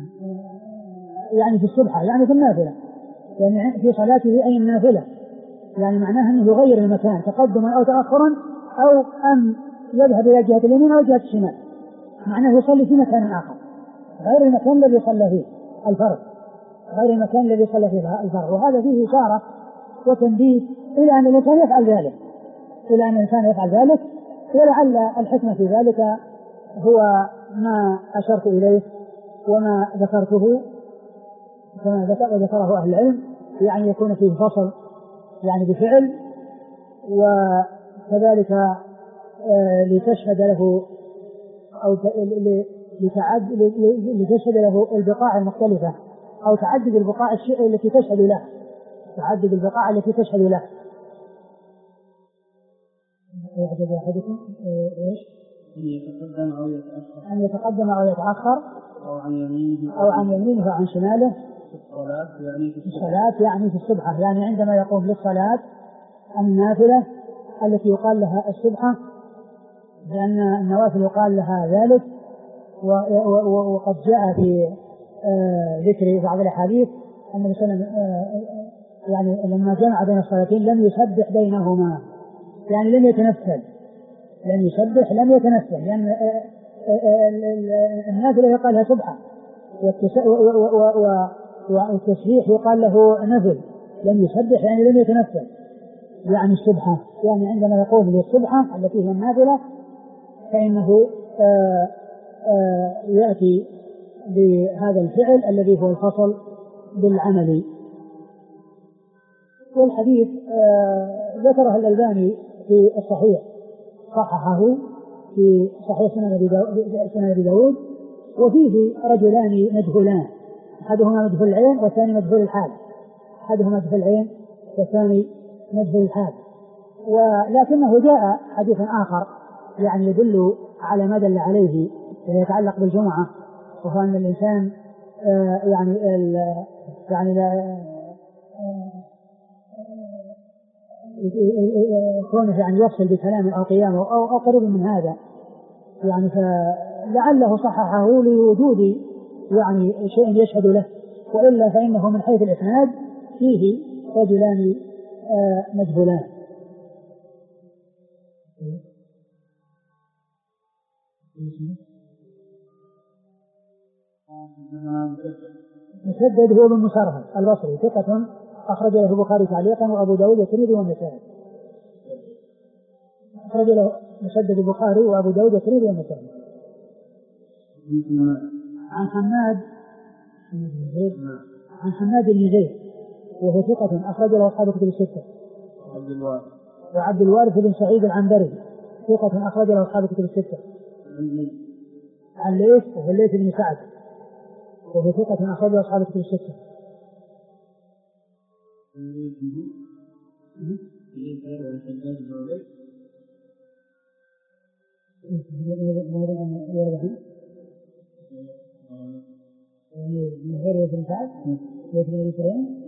يعني في السبحة يعني في النافلة يعني في صلاته أي النافلة يعني معناها أنه يغير المكان تقدما أو تأخرا، أو أن يذهب إلى جهة اليمين أو جهة الشمال، معناه يصلي في مكان آخر غير المكان الذي صلى فيه الفرض، غير المكان الذي صلى فيه الفرض. وهذا فيه إشارة وتنبيه إلى أن الإنسان يفعل ذلك، إلى أن الإنسان يفعل ذلك. ولعل الحكمة في ذلك هو ما أشرت إليه وما ذكرته كما ذكره أهل العلم، يعني يكون فيه فصل يعني بفعل، وكذلك لتشهد له أو لتشهد له البقاع المختلفة أو تعدد البقاع التي تشهد له، تعدد البقاع التي تشهد له. يعجب أحدكم إيش؟ أن يتقدم أو يتأخر أو عن يمينه أو عن شماله في الصلاة يعني في السبحة، يعني عندما يقوم للصلاة النافلة التي يقال لها السبحة، لأن النوافل يقال لها ذلك. وقد جاء في ذكر بعض الأحاديث أن النبي صلى الله عليه وسلم يعني لما جمع بين الصلاتين لم يسبح بينهما، يعني لم يتنفل، لم يسبح لم يتنفل، لأن النافلة يقال لها سبحة والتسبيح يقال له نفل. لم يسبح يعني لم يتنفل، يعني السبحة يعني عندما يقوم للسبحة التي هي النافلة فإنه يأتي بهذا الفعل الذي هو الفصل بالعمل. والحديث ذكره الألباني في الصحيح، صححه في صحيح سنن أبي داود، وفيه رجلان مجهولان، أحدهما مجهول العين والثاني مجهول الحال، أحدهما مجهول العين والثاني مجهول الحال. ولكنه جاء حديث آخر يعني يدل على ما دل عليه يتعلق بالجمعة، وهو أن الإنسان كونه يعني يفصل بكلام أو قيامه أو قريب من هذا، يعني فلعله صححه لوجود يعني شيء يشهد له، وإلا فإنه من حيث الإسناد فيه رجلان مجهولان. مسدد هو بن مسرهد البصري ثقة أخرج له البخاري تعليقا وأبو داود والترمذي والنسائي. أخرج له مسدد البخاري وأبو داود والترمذي والنسائي. عن حماد بن زيد وهو ثقة أخرج له أصحاب الكتب الستة. وعبد الوارث بن سعيد العنبري ثقة أخرج له أصحاب الكتب الستة. عن ليث وهو الليث بن سعد وهو ثقة أخرج له أصحاب الكتب الستة. من غير ابن سعد ليث بن سعيد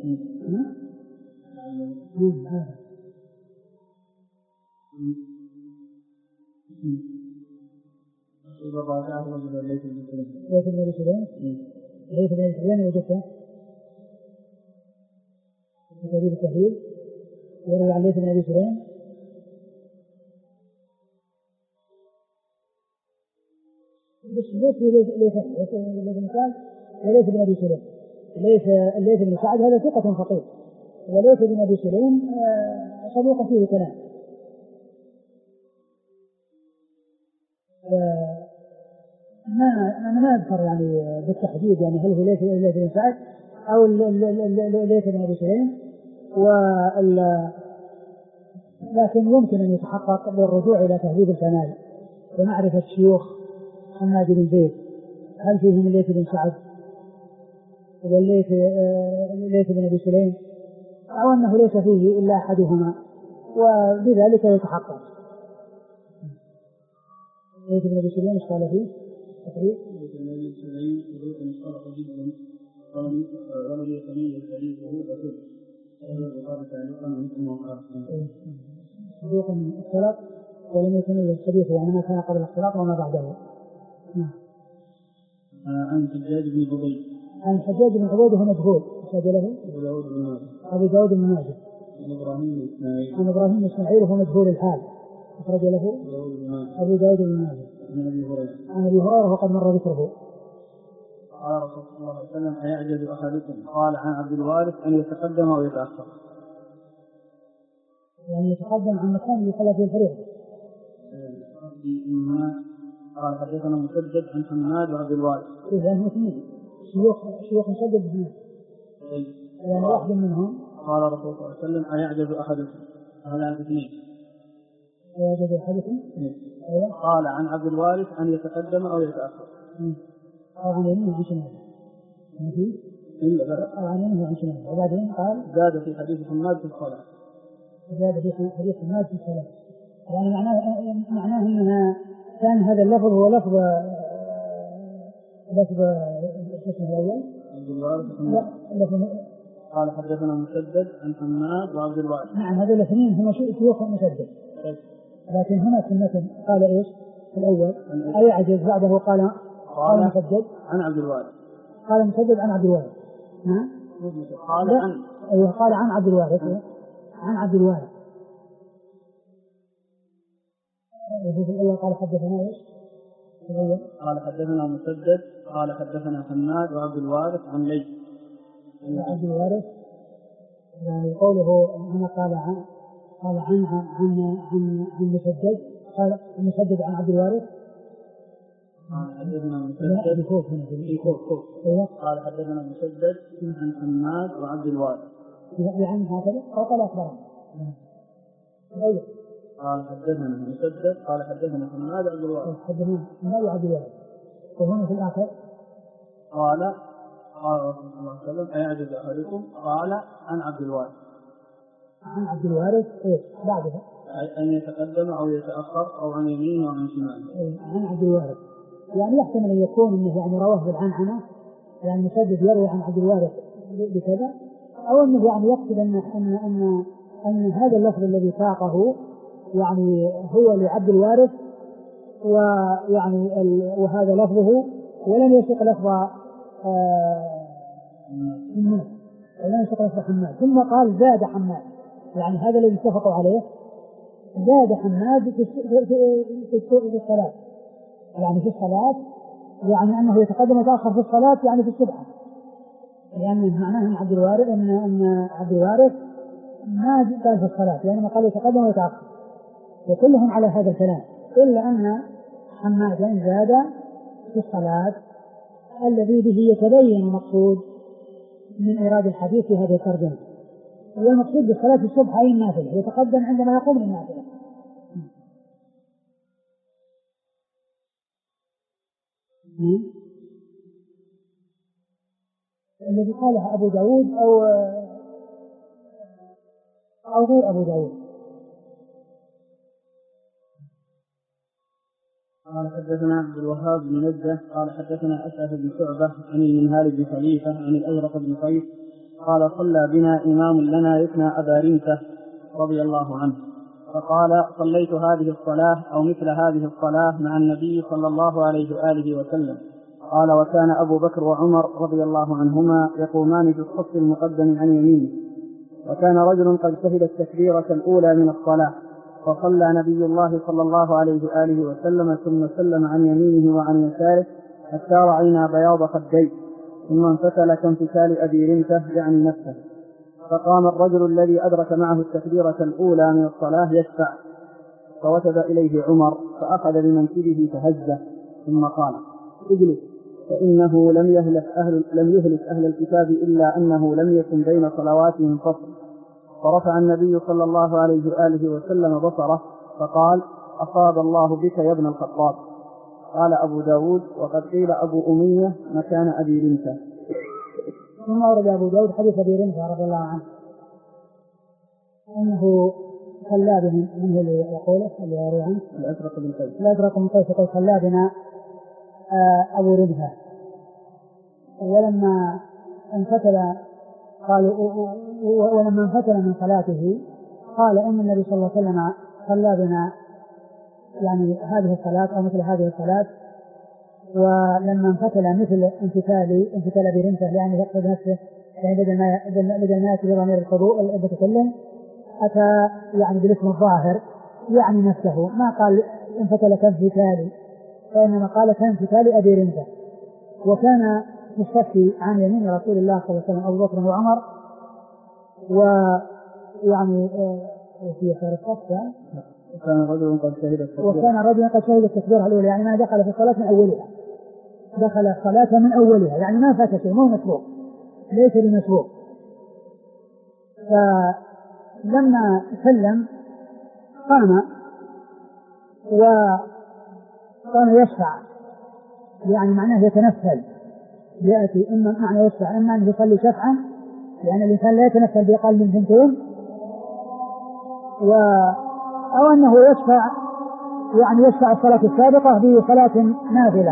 ليث بن سعيد وجدته في تدريب التهذيب يروي عن ليث بن أبي سليم ليث بن أبي سليم ليث بن سعد هذا ثقة فقيه، وليث بن أبي سليم صدوق فيه كلام. ما أذكر يعني بالتحديد يعني هل هو ليث بن سعد أو ليث بن أبي سليم، لكن يمكن أن يتحقق بالرجوع إلى تهذيب الكمال ومعرفة شيوخ حماد بن زيد هل فيه من ليث بن سعد وليث بن أبي سليم أو أنه ليس فيه إلا أحدهما، وبذلك يتحقق. ليث بن أبي سليم ايش قال فيه؟ ليث بن أبي سليم صدوق مشترك جدا ولم يتميز حديثه بكل صدوق اختلط ولم يتميز حديثه يعني ما كان قبل الاختلاط وما بعده. عن حجاج بن عبيد عن حجاج بن عبيد هو مجهول أخرج له أبو داود بن ماجه عن إبراهيم الإسماعيلي وهو مجهول الحال أخرج له أبو داود بن ماجه عن أبي هريرة وقد مر ذكره. قال رسول الله صلى الله عليه وسلم أيعجز أحدكم قال عن عبد الوارث أن يتقدم أو يتأخر. يعني يتقدم عن مكان يصلى فيه الفريضة. قال حدثنا مسدد عن حماد وعبد الوارث. إذا اثنين شيوخ مسدد اثنين. يعني واحد منهم. قال رسول الله صلى الله عليه وسلم أيعجز أحدكم هذا اثنين. أيعجز أحدكم. قال عن عبد الوارث أن يتقدم أو يتأخر. أو عن يمينه عن شماله. أو عن يمينه عن شماله. وبعدين قال زاد في حديث حماد في الصلاة. زاد في حديث حماد في الصلاة. يعني معناه أنها كان هذا اللفظ هو لفظ اسمه الأول. عبد الوارث. قال حدثنا مسدد عن حماد وعبد الوارث. نعم هذول الاثنين هم شيوخ مسدد. لكن هنا في المتن قال ايش؟ في الأول أيعجز بعده قال مسدد عن عبد الوارث. قال مسدد عن عبد الوارث. قال عن أيوه قال عن عبد الوارث. عن عبد الوارث. في الأول قال حدثنا ايش؟ قال حدثنا مسدد قال حدثنا حماد وعبد الوارث عن ليث. عبد الوارث يعني قوله هنا قال عن مسدد قال مسدد عن عبد الوارث. حدثنا مسدد قال حدثنا مسدد عن حماد وعبد الوارث. يعني هكذا قال أخبرنا. قال حدثنا مسدد قال حدثنا حماد وعبد الوارث. حدثنا حماد وعبد الوارث. وهنا في الآخر قال رسول الله صلى الله عليه وسلم أيعجز أحدكم قال عن عبد الوارث. عن عبد الوارث إيه بعدها أن يتقدم أو يتأخر أو عن يمين وعن شمال. عن عبد الوارث يعني يحتمل أن يكون إنه يعني رواه بالعنعنة يعني مسدد يروي عن عبد الوارث بكذا أو أنه يعني يقصد أن هذا اللفظ الذي ساقه يعني هو لعبد الوارث ويعني وهذا لفظه ولم يسق لفظ ولم يسق لفظ حماد. ثم قال زاد حماد يعني هذا الذي اتفقوا عليه زاد حماد في الصلاة يعني في الصلاة يعني أنه يتقدم ويتأخر في الصلاة يعني في السبحة لأن معناه أن عبد الوارث ما قال في الصلاة يعني ما قال يتقدم ويتأخر وكلهم على هذا الكلام إلا أن حمادا زاد في الصلاة الذي به يتبين المقصود من إيراد الحديث في هذه الترجمة. والمقصود بالصلاة الصبح أي النافلة يتقدم عندما يقوم للنافلة. الذي قاله أبو داود أو غير أبو داود. قال حدثنا عبد الوهاب بن نجده قال حدثنا أشعث بن شعبة عن المنهال بن خليفة عن الأزرق بن قيس قال صلى بنا إمام لنا يكنى أبا رنسة رضي الله عنه فقال صليت هذه الصلاة أو مثل هذه الصلاة مع النبي صلى الله عليه وآله وسلم. قال وكان أبو بكر وعمر رضي الله عنهما يقومان في الصف المقدم عن يمينه وكان رجل قد شهد التكبيرة الأولى من الصلاة فصلى نبي الله صلى الله عليه وآله وسلم ثم سلم عن يمينه وعن يساره حتى رأينا بياض خديه ثم انفتل كانفتال أبي رنسة يعني نفسه فقام الرجل الذي أدرك معه التكبيرة الأولى من الصلاة يشفع فوثب إليه عمر فأخذ بمنكبه فهزه ثم قال اجلس فإنه لم يهلك أهل الكتاب إلا أنه لم يكن بين صلواتهم فصل. فرفع النبي صلى الله عليه وآله وسلم بصره فقال أصاب الله بك يا ابن الخطاب. قال أبو داود وقد قيل أبو أمية مكان أبي رنسة. ثم أورد أبو داود حديث أبي رنسة رضي الله عنه أنه صلى بهم منه اللي يقوله اللي يروي عنه الأزرق بن قيس يقول صلى بنا أبو رنسة ولما انفتل من صلاته قال إن النبي صلى الله عليه وسلم صلى بنا يعني هذه الصلاة أو مثل هذه الصلاة ولما انفتل مثل انفتال برنسة يعني يقصد نفسه يعني بدل ما يأتي بضمير الحضور المتكلم أتى يعني بالاسم الظاهر يعني نفسه، ما قال انفتل كانفتالي، فإنما قال كانفتالي أبي رنزة. وكان مستفتي عن يمين رسول الله صلى الله عليه وسلم أبو بكر وعمر، ويعني في خير الصف وكان رجل قد شهد التكبير الأولى، يعني ما دخل في الصلاة من أولها، دخل الصلاة من أولها، يعني ما فات شيء، مو مسبوق، ليس بمسبوق. فلما سلم قام وقام يشفع، يعني معناه يتنفل، يأتي إما معنى يشفع إما أن يصلي شفعا، لأن الإنسان لا يتنفل بأقل من ثنتين، أو أنه يشفع يعني يشفع الصلاة السابقة بصلاة نافلة.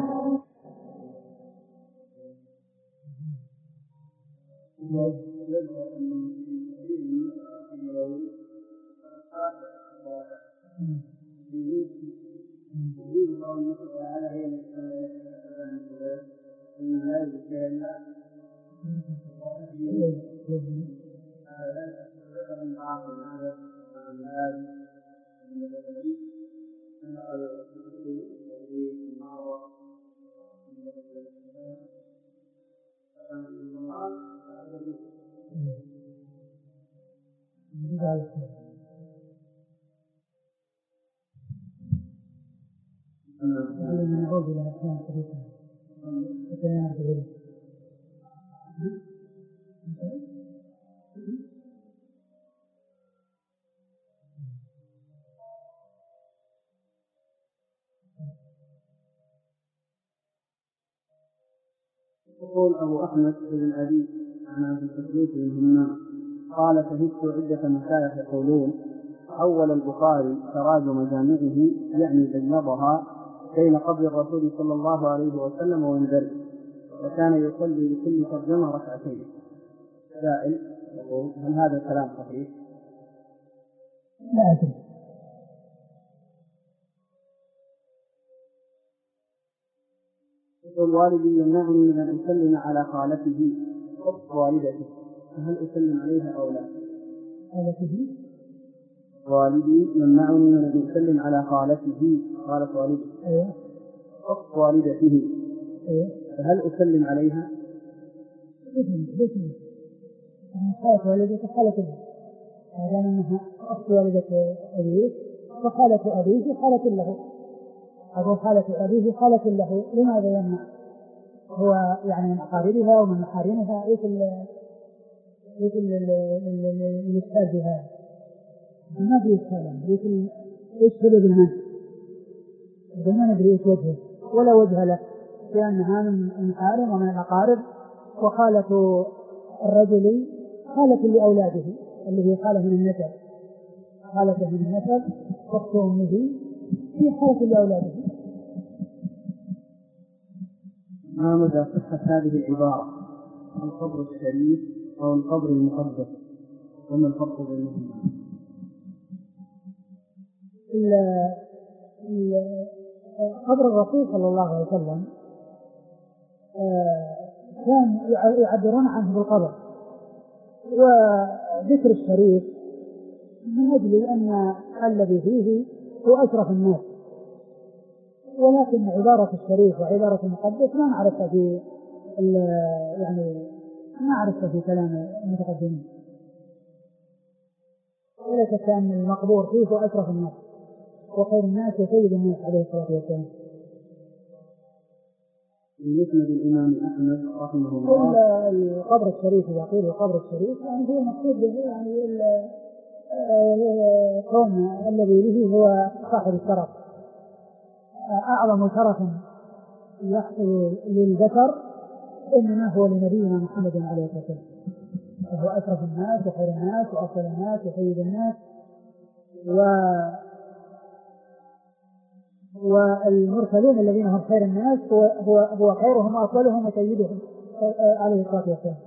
يقول أبو أحمد بن أبي عن التثبيت منهما قال شهدت عدة مشايخ يقولون أول البخاري تراجم جامعه يعني بيضها بين قبر الرسول صلى الله عليه وسلم ومنبره، وكان يصلي لكل ترجمة ركعتين. سائل يقول هل هذا الكلام صحيح؟ لا أدري. يقول والدي يمنعني من أن أسلم على خالته والدته، هل أسلم عليها أو لا؟ خالته؟ والدي يمنعني من أن أسلم على خالته، قالت والدته والدته، فهل أسلم عليها؟ خالة والدته خالته، لأنها أخت والدة أبيه، وخالة أبيه خالة له، أبو خالة أبيه خالة له، لماذا يمنع؟ هو يعني من أقاربها ومن محارمها، إيش الإشكال بهذا؟ ما في إشكال، إيش سبب المنع؟ ما ندري إيش وجهه ولا وجه له، لأنها من المحارم ومن الأقارب، وخالة الرجل خالة لأولاده اللي هي خالة من النسب، خالة من النسب، أخت أمه هي خالة لأولاده. ما مدى صحة هذه العبارة؟ القبر الشريف أو القبر المقدس، وما الفرق بينهما؟ قبر الرسول صلى الله عليه وسلم كان يعبرون عنه بالقبر، وذكر الشريف من أجل أن الذي فيه هو أشرف الناس، ولكن عبارة الشريف وعبارة المقدس ما نعرفها في يعني ما نعرفها في كلام المتقدمين، وليس كأن المقبور فيه هو أشرف الناس وخير الناس وسيد الناس عليه الصلاة والسلام. بالنسبة للإمام أحمد رحمه الله القبر الشريف، إذا قيل القبر الشريف يعني هو مقصود به يعني كون الذي به هو صاحب الشرف، أعظم شرف يحصل للبشر إنما هو لنبينا محمد عليه الصلاة والسلام، وهو أشرف الناس وخير الناس وأفضل الناس وسيد الناس، والمرسلون الذين هم خير الناس هو خيرهم وأفضلهم وسيدهم عليه الصلاة والسلام.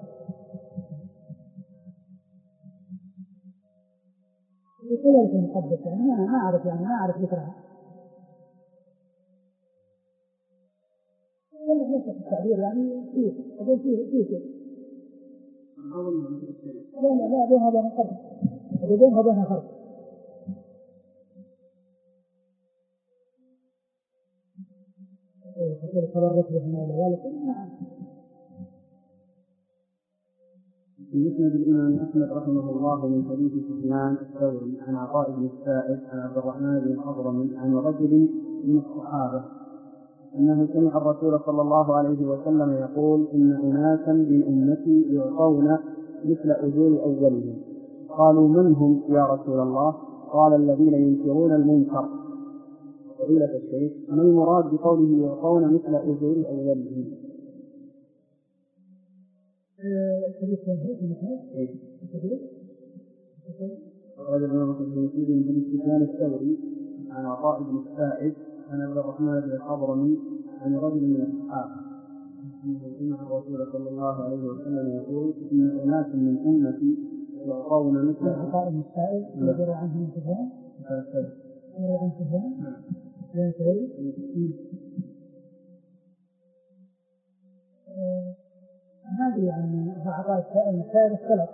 بكل شيء مقدس، يعني ما أعرف ذكرها، ليس في التعبير يعني فيه أقول فيه لا بهذا نقدر بدون هذا فرق. في مسند الإمام أحمد رحمه الله من حديث سفيان الثوري عن عطاء بن السائب عن عبد الرحمن بن حضرمي عن رجل من الصحابة أنه سمع الرسول صلى الله عليه وسلم يقول إن أناسا من أمتي يعطون مثل أجور أولهم. قالوا من هم يا رسول الله؟ قال الذين ينكرون المنكر. فضيلة الشيخ ما المراد بقوله يعطون مثل أجور أولهم؟ أخرج الإمام مسلم بن سفيان الثوري عن عطاء بن السائب عن عبد الرحمن بن حضرمي عن رجل من الصحابة أن الرسول صلى الله عليه وسلم يقول إن أناس من أمتي يعطون مثل عطاء بن السائب يروي عنه من سفيان يروي عن سفيان ما أدري عن عطاء السائب اختلط،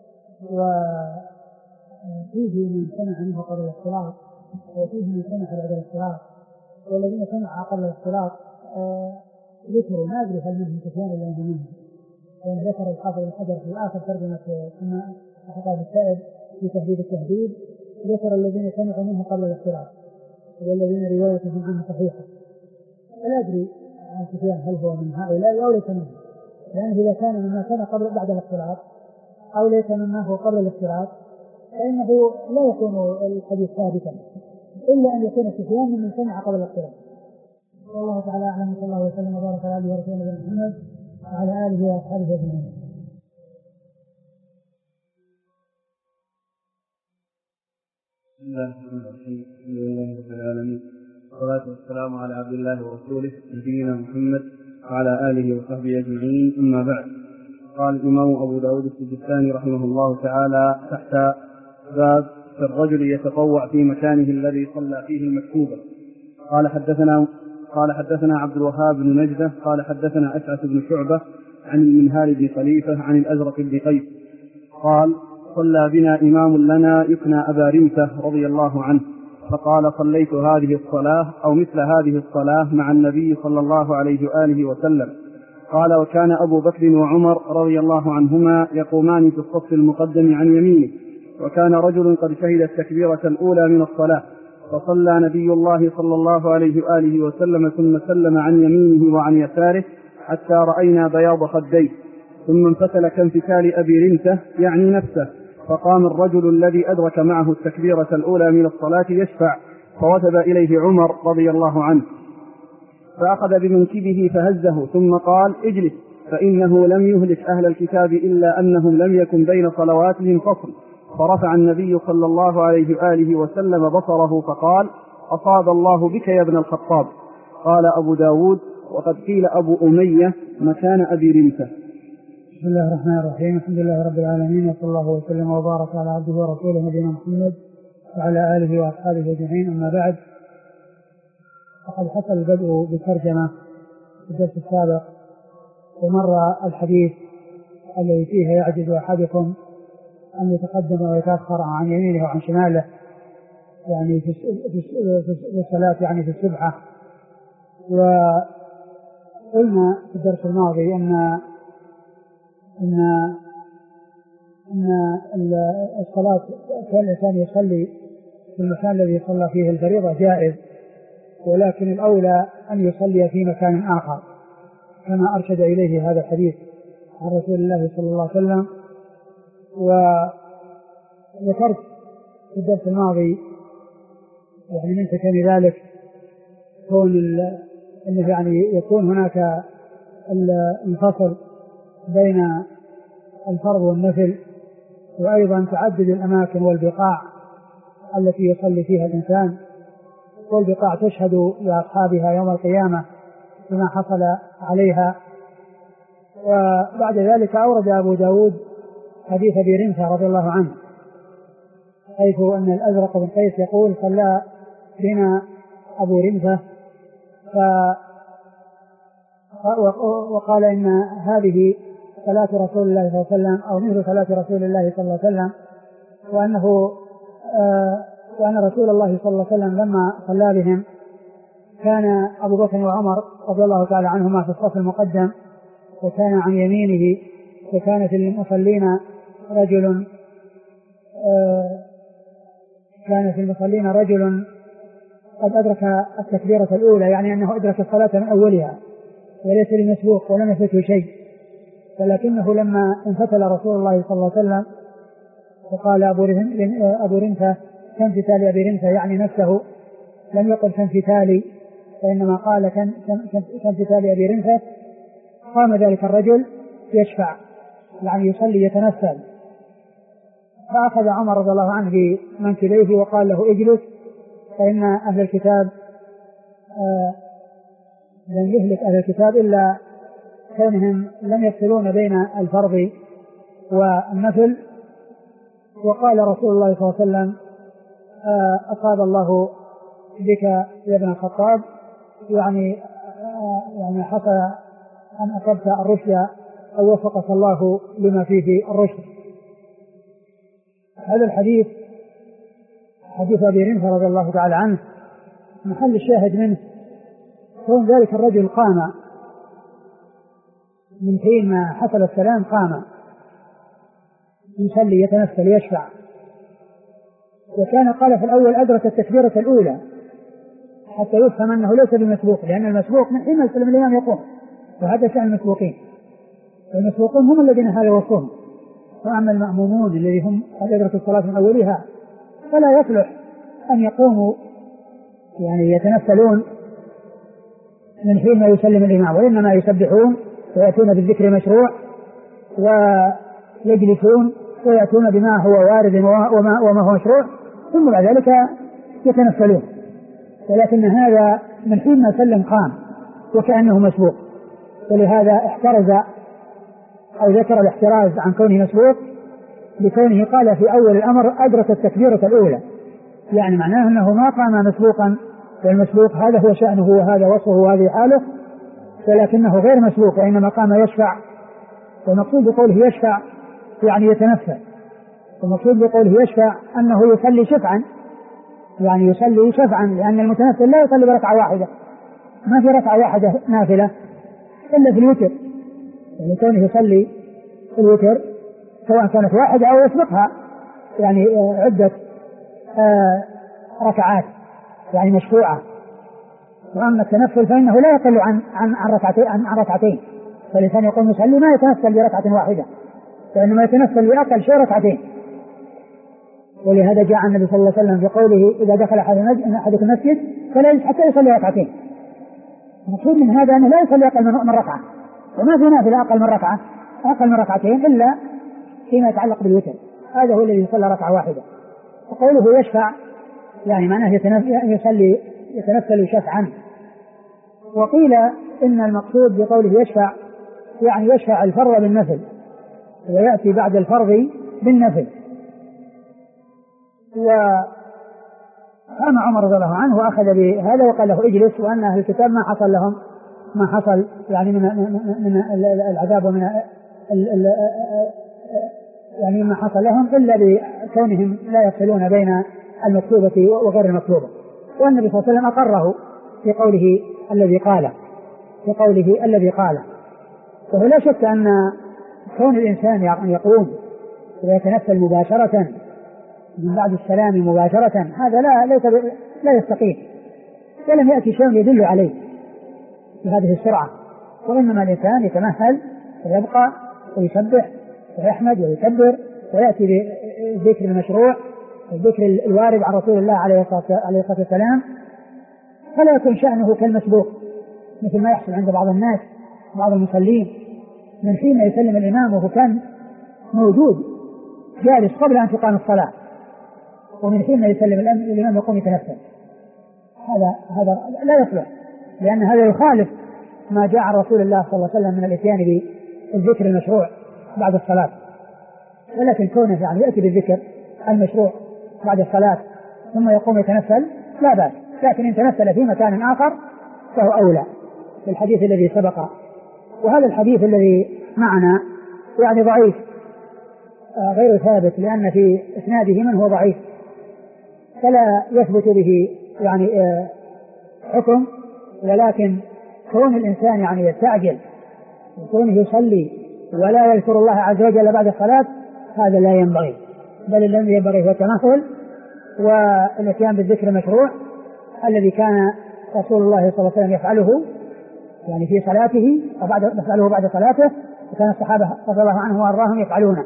وفيه من سمع منه قبل الاختلاط وفيه من سمع بعد الاختلاط، والذين سمعوا قبل الاختلاط ذكروا ما أدري هل منهم سفيان ولا منهم، لأن ذكر الحافظ بن حجر في آخر ترجمة عطاء السائب في تهذيب التهذيب ذكر الذين سمعوا منه قبل الاختلاط والذين روايتهم عنه صحيحة. لا أدري عن سفيان هل هو من هؤلاء أو ليس منهم، لأنه إذا كان مما كان قبل بعد الاختلاط أو ليس مما هو قبل الاختلاط فإنه لا يكون الحديث ثابتا إلا أن يكون سفيان من سمع قبل الاختلاط. والله تعالى أعلم، صلى الله وسلم وبارك على آله ورسوله محمد وعلى آله وأصحابه أجمعين. بسم الله الرحمن الرحيم. الحمد لله رب العالمين، والصلاة والسلام على عبد الله ورسوله نبينا محمد وعلى آله وصحبه أجمعين. أما بعد، قال الإمام أبو داود السجستاني رحمه الله تعالى تحت باب في الرجل يتطوع في مكانه الذي صلى فيه المكتوبة. قال حدثنا عبد الوهاب بن نجدة قال حدثنا أشعث بن شعبة عن المنهال بن خليفة عن الأزرق بن قيس قال صلى بنا إمام لنا يكنى أبا رمثة رضي الله عنه، فقال صليت هذه الصلاة أو مثل هذه الصلاة مع النبي صلى الله عليه وآله وسلم. قال وكان أبو بكر وعمر رضي الله عنهما يقومان في الصف المقدم عن يمينه، وكان رجل قد شهد التكبيرة الأولى من الصلاة، فصلى نبي الله صلى الله عليه وآله وسلم ثم سلم عن يمينه وعن يساره حتى رأينا بياض خديه، ثم انفتل كانفتال أبي رمثة يعني نفسه، فقام الرجل الذي أدرك معه التكبيرة الأولى من الصلاة يشفع، فوثب إليه عمر رضي الله عنه فأخذ بمنكبه فهزه ثم قال اجلس، فإنه لم يهلك أهل الكتاب إلا أنهم لم يكن بين صلواتهم فصل. فرفع النبي صلى الله عليه وآله وسلم بصره فقال أصاب الله بك يا ابن الخطاب. قال أبو داود وقد قيل أبو أمية مكان أبي رمثة. بسم الله الرحمن الرحيم. الحمد لله رب العالمين، وصلى الله وسلم وبارك على عبده ورسوله نبينا محمد وعلى آله وأصحابه أجمعين. أما بعد، فقد حصل البدء بالترجمة في الدرس السابق، ومر الحديث الذي فيه يعجز أحدكم أن يتقدم ويتأخر عن يمينه وعن شماله، يعني في الصلاة يعني في السبحة. وقلنا في الدرس الماضي أن الصلاة كان الإنسان يصلي في المكان الذي صلى فيه الفريضة جائز، ولكن الأولى أن يصلي في مكان آخر كما أرشد إليه هذا الحديث عن رسول الله صلى الله عليه وسلم. وذكرت في الدرس الماضي يعني من تكن ذلك أنه يعني يكون هناك الفصل بين الفرض والنفل، وأيضا تعدد الأماكن والبقاع التي يصلي فيها الإنسان، والبقاع تشهد لأصحابها يوم القيامة بما حصل عليها. وبعد ذلك أورد أبو داود حديث أبي رمثة رضي الله عنه، حيث أن الأزرق بن قيس يقول صلى بنا أبو رمثة وقال إن هذه صلاة رسول الله صلى الله عليه وسلم أو مثل صلاة رسول الله صلى الله عليه وسلم، وأن رسول الله صلى الله عليه وسلم لما صلى بهم كان أبو بكر وعمر رضي الله تعالى عنهما في الصف المقدم، وكان عن يمينه، وكان في المصلين رجل قد أدرك التكبيرة الأولى، يعني أنه أدرك الصلاة من أولها وليس بمسبوق ولم يفته شيء، ولكنه لما انفتل رسول الله صلى الله عليه وسلم وقال أبو رنفة كانفتال أبي رنفة يعني نفسه، لم يقل كانفتالي وإنما قال كانفتال أبي رنفة، قام ذلك الرجل يشفع يعني يصلي يتنفل، فأخذ عمر رضي الله عنه بمنكبيه وقال له اجلس، فإن أهل الكتاب لن يهلك أهل الكتاب إلا كونهم لم يفصلون بين الفرض والنفل. وقال رسول الله صلى الله عليه وسلم أصاب الله بك يا ابن الخطاب، يعني حصل أن أصبت الرشد أو وفقك الله لما فيه الرشد. هذا الحديث حديث أبي رنفة رضي الله تعالى عنه محل الشاهد منه كون ذلك الرجل قام من حين ما حصل السلام، قام يصلي يتنفل يشفع، وكان قال في الأول أدرك التكبيرة الأولى حتى يفهم أنه ليس بمسبوق، لأن المسبوق من حين ما يسلم الإمام يقوم، وهذا شأن المسبوقين، والمسبوقون هم الذين هذا وصفهم، وأما المأمومون الذي هم قد أدركوا الصلاة من أولها فلا يصلح أن يقوموا يعني يتنفلون من حين ما يسلم الإمام، وإنما يسبحون ويأتون بالذكر مشروع ويجلسون ويأتون بما هو وارد وما هو مشروع، ثم بعد ذلك يتنفلون. ولكن هذا من حين ما سلم قام وكأنه مسبوق، ولهذا احترز أو ذكر الاحتراز عن كونه مسبوق بكونه قال في أول الأمر أدرك التكبيرة الأولى، يعني معناه أنه ما قام مسبوقا، والمسبوق هذا هو شأنه وهذا وصفه وهذه حاله، ولكنه غير مسبوق وإنما قام يشفع. والمقصود بقوله يشفع يعني يتنفل، والمقصود بقوله يشفع أنه يصلي شفعا، يعني يصلي شفعا، لأن المتنفل لا يصلي بركعة واحدة، ما في ركعة واحدة نافلة إلا في الوتر، يعني كونه يصلي في الوتر سواء كانت واحدة أو يسبقها يعني عدة ركعات يعني مشروعة. وأما التنفل فإنه لا يقل عن ركعتين، فالإنسان يقوم يصلي ما يتنفل بركعة واحدة، فإنما يتنفل بأقل شيء ركعتين. ولهذا جاء النبي صلى الله عليه وسلم بقوله إذا دخل أحدكم المسجد فلا يجلس حتى يصلي ركعتين. المقصود من هذا أنه لا يصلي أقل من ركعة، وما في نافلة أقل من ركعتين إلا فيما يتعلق بالوتر، هذا هو الذي يصلي ركعة واحدة. وقوله يشفع يعني معناه يتنفل شفعا. وقيل إن المقصود بقوله يشفع يعني يشفع الفرض بالنفل، ويأتي بعد الفرض بالنفل. وقام عمر رضي الله عنه وأخذ بهذا وقال له اجلس، وأن أهل الكتاب ما حصل يعني من العذاب ومن يعني ما حصل لهم إلا بكونهم لا يفصلون بين المطلوبة وغير المطلوبة. والنبي صلى الله عليه وسلم أقره في قوله الذي قال. وهو لا شك أن كون الإنسان يقوم ويتنفل مباشرة من بعد السلام مباشرة هذا لا يستقيم، ولم يأتي شيء يدل عليه بهذه السرعة، وإنما الإنسان يتمهل ويبقى ويسبح ويحمد ويكبر ويأتي بالذكر المشروع الذكر الوارد عن رسول الله عليه الصلاة والسلام، فلا يكون شأنه كالمسبوق مثل ما يحصل عند بعض الناس بعض المصلين من حين يسلم الإمام وهو كان موجود جالس قبل أن تقام الصلاة، ومن حين يسلم الإمام يقوم يتنفل. هذا لا يصلح، لأن هذا يخالف ما جاء عن رسول الله صلى الله عليه وسلم من الإتيان بالذكر المشروع بعد الصلاة. ولكن كونه يعني يأتي بالذكر المشروع بعد الصلاة ثم يقوم يتنفل لا بأس، لكن إن تنفل في مكان آخر فهو أولى في الحديث الذي سبق. وهذا الحديث الذي معنا يعني ضعيف غير ثابت، لأن في إسناده من هو ضعيف فلا يثبت به يعني حكم، ولكن كون الإنسان يعني يستعجل وكونه يصلي ولا يذكر الله عز وجل بعد الصلاة هذا لا ينبغي، بل الذي ينبغي هو التمهل والاتيان بالذكر مشروع الذي كان رسول الله صلى الله عليه وسلم يفعله يعني في صلاته يفعله بعد صلاته، وكان الصحابة رضي الله عنهم وأرضاهم يفعلونه.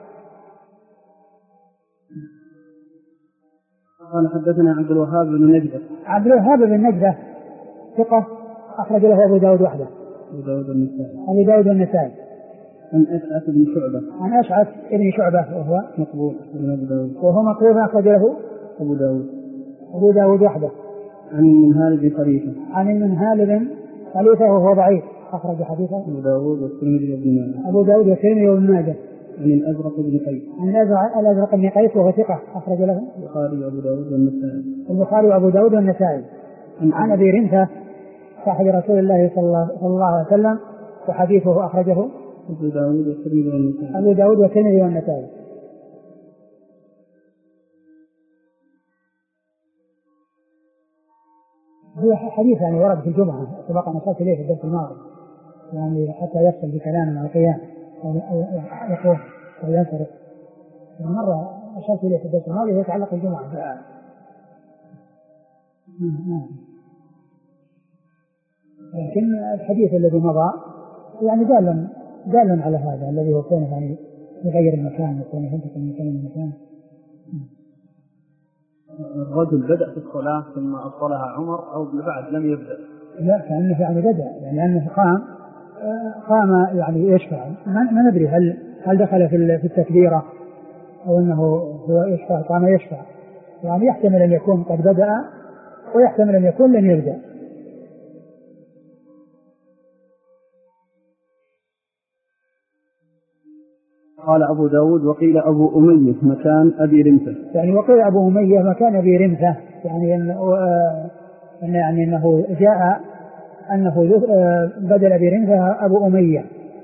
قال حدثنا عبد الوهاب بن نجدة. عبد الوهاب بن نجدة ثقة أخرج له أبو داود وحده. أبو داود النسائي. عن أشعث بن شعبة. عن أشعث بن شعبة وهو مقبول بن أبو داود. وهو مقبول أخرج له أبو داود وحده. عن المنهال بن خليفة. عن المنهال بن خليفة وهو ضعيف أخرج حديثه أبو داود والترمذي وابن ماجه. أبو داود والترمذي وابن ماجه. عن الأزرق بن قيس. عن الأزرق بن قيس وهو ثقة أخرج له البخاري وأبو داود والنسائي. البخاري وأبو داود والنسائي. عن أبي رمثة صاحب رسول الله صلى الله عليه وسلم وحديثه أخرجه أبو داود والترمذي والنسائي. أبو داود والترمذي والنسائي. هو حديث يعني ورد في الجمعة سبق أن أشرت إليه في الدرس الماضي، يعني حتى يفصل بكلام مع القيام أو يقوم أو ينصرف. مرة أشرت إليه في الدرس الماضي ويتعلق الجمعة. لكن الحديث الذي مضى يعني دال على هذا الذي هو كونه يعني يغير المكان وكونه ينتقل من مكان إلى مكان. الرجل بدأ في الصلاة ثم أبطلها عمر أو بعد لم يبدأ؟ لا، كأنه يعني بدأ، يعني أنه قام يعني يشفع. ما ندري هل دخل في التكبيرة أو أنه هو يشفع قام يشفع، يعني يحتمل أن يكون قد بدأ ويحتمل أن يكون لم يبدأ. قال أبو داود وقيل أبو أمية مكان أبي رمثة. يعني وقيل أبو أمية مكان أبي رمثة، يعني أنه جاء أنه بدل أبي رمثة أبو أمية.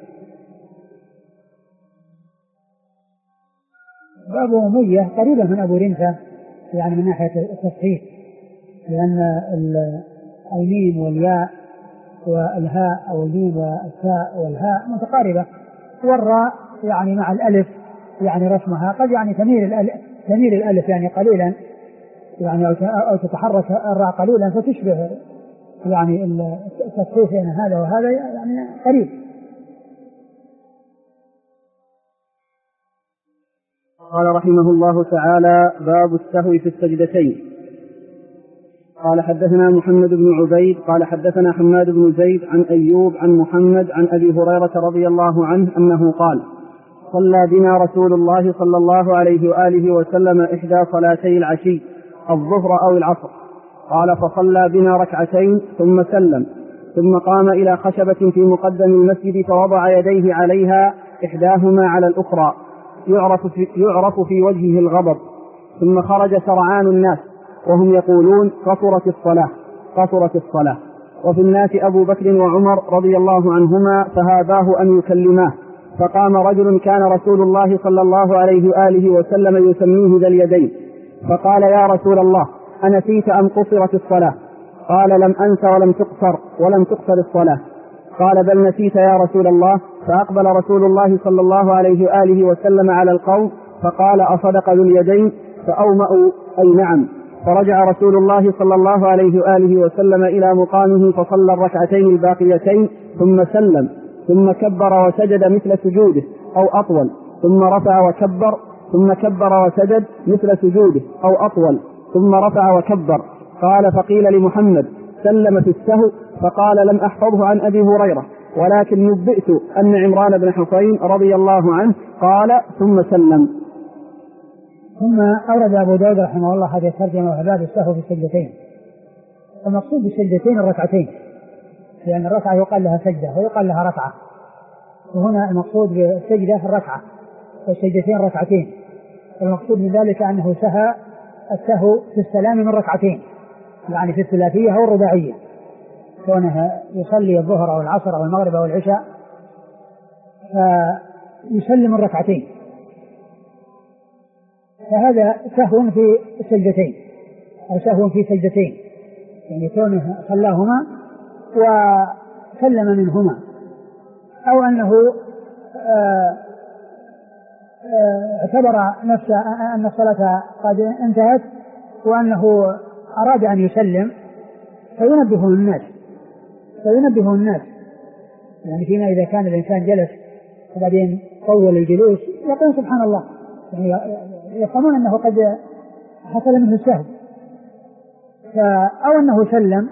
أبو أمية قريبا من أبو رمثة يعني من ناحية التصحيح، لأن الميم والياء والهاء أو الميم والتاء والهاء متقاربة، والراء يعني مع الألف يعني رسمها قد يعني تميل الألف يعني قليلا يعني أو تتحرك الراء قليلا فتشبه يعني التصحيح بين هذا وهذا يعني قريب. قال رحمه الله تعالى: باب السهو في السجدتين. قال حدثنا محمد بن عبيد قال حدثنا حماد بن زيد عن أيوب عن محمد عن أبي هريرة رضي الله عنه أنه قال: صلى بنا رسول الله صلى الله عليه وآله وسلم إحدى صلاتي العشي الظهر أو العصر. قال: فصلى بنا ركعتين ثم سلم، ثم قام إلى خشبة في مقدم المسجد فوضع يديه عليها إحداهما على الأخرى يعرف في وجهه الغضب، ثم خرج سرعان الناس وهم يقولون: قصرت الصلاة. وفي الناس أبو بكر وعمر رضي الله عنهما فهاباه أن يكلماه، فقام رجل كان رسول الله صلى الله عليه وآله وسلم يسميه ذا اليدين، فقال: يا رسول الله، أنسيت أم قصرت الصلاة؟ قال: لم أنس ولم تقصر الصلاة. قال: بل نسيت يا رسول الله. فأقبل رسول الله صلى الله عليه وآله وسلم على القوم فقال: أصدق ذو اليدين؟ فأومأوا أي نعم. فرجع رسول الله صلى الله عليه وآله وسلم إلى مقامه فصلى الركعتين الباقيتين ثم سلم، ثم كبر وسجد مثل سجوده أو أطول، ثم رفع وكبر، ثم كبر وسجد مثل سجوده أو أطول، ثم رفع وكبر. قال: فقيل لمحمد: سلم في السهو؟ فقال: لم أحفظه عن أبي هريرة، ولكن نبئت أن عمران بن حصين رضي الله عنه قال: ثم سلم. ثم أورد أبو داود رحمه الله هذه الترجمة وباب السهو في السجدتين. المقصود بالسجدتين الركعتين، لأن الركعة يقال لها سجدة ويقال لها ركعة، وهنا المقصود بالسجدة الركعة والسجدتين ركعتين. المقصود من ذلك أنه سهى السهو في السلام من ركعتين، يعني في الثلاثية أو الرباعية، كونه يصلي الظهر أو العصر أو المغرب أو العشاء فيسلم الركعتين، فهذا سهو في السجدتين أو سهو في سجدتين، يعني كونه خلاهما وسلم منهما، أو أنه اعتبر نفسه أن الصلاة قد انتهت وأنه أراد أن يسلم فينبه الناس يعني فيما إذا كان الإنسان جلس وبعدين طول الجلوس يقول سبحان الله، يعني يفهمون أنه قد حصل منه السهو، أو أنه سلم،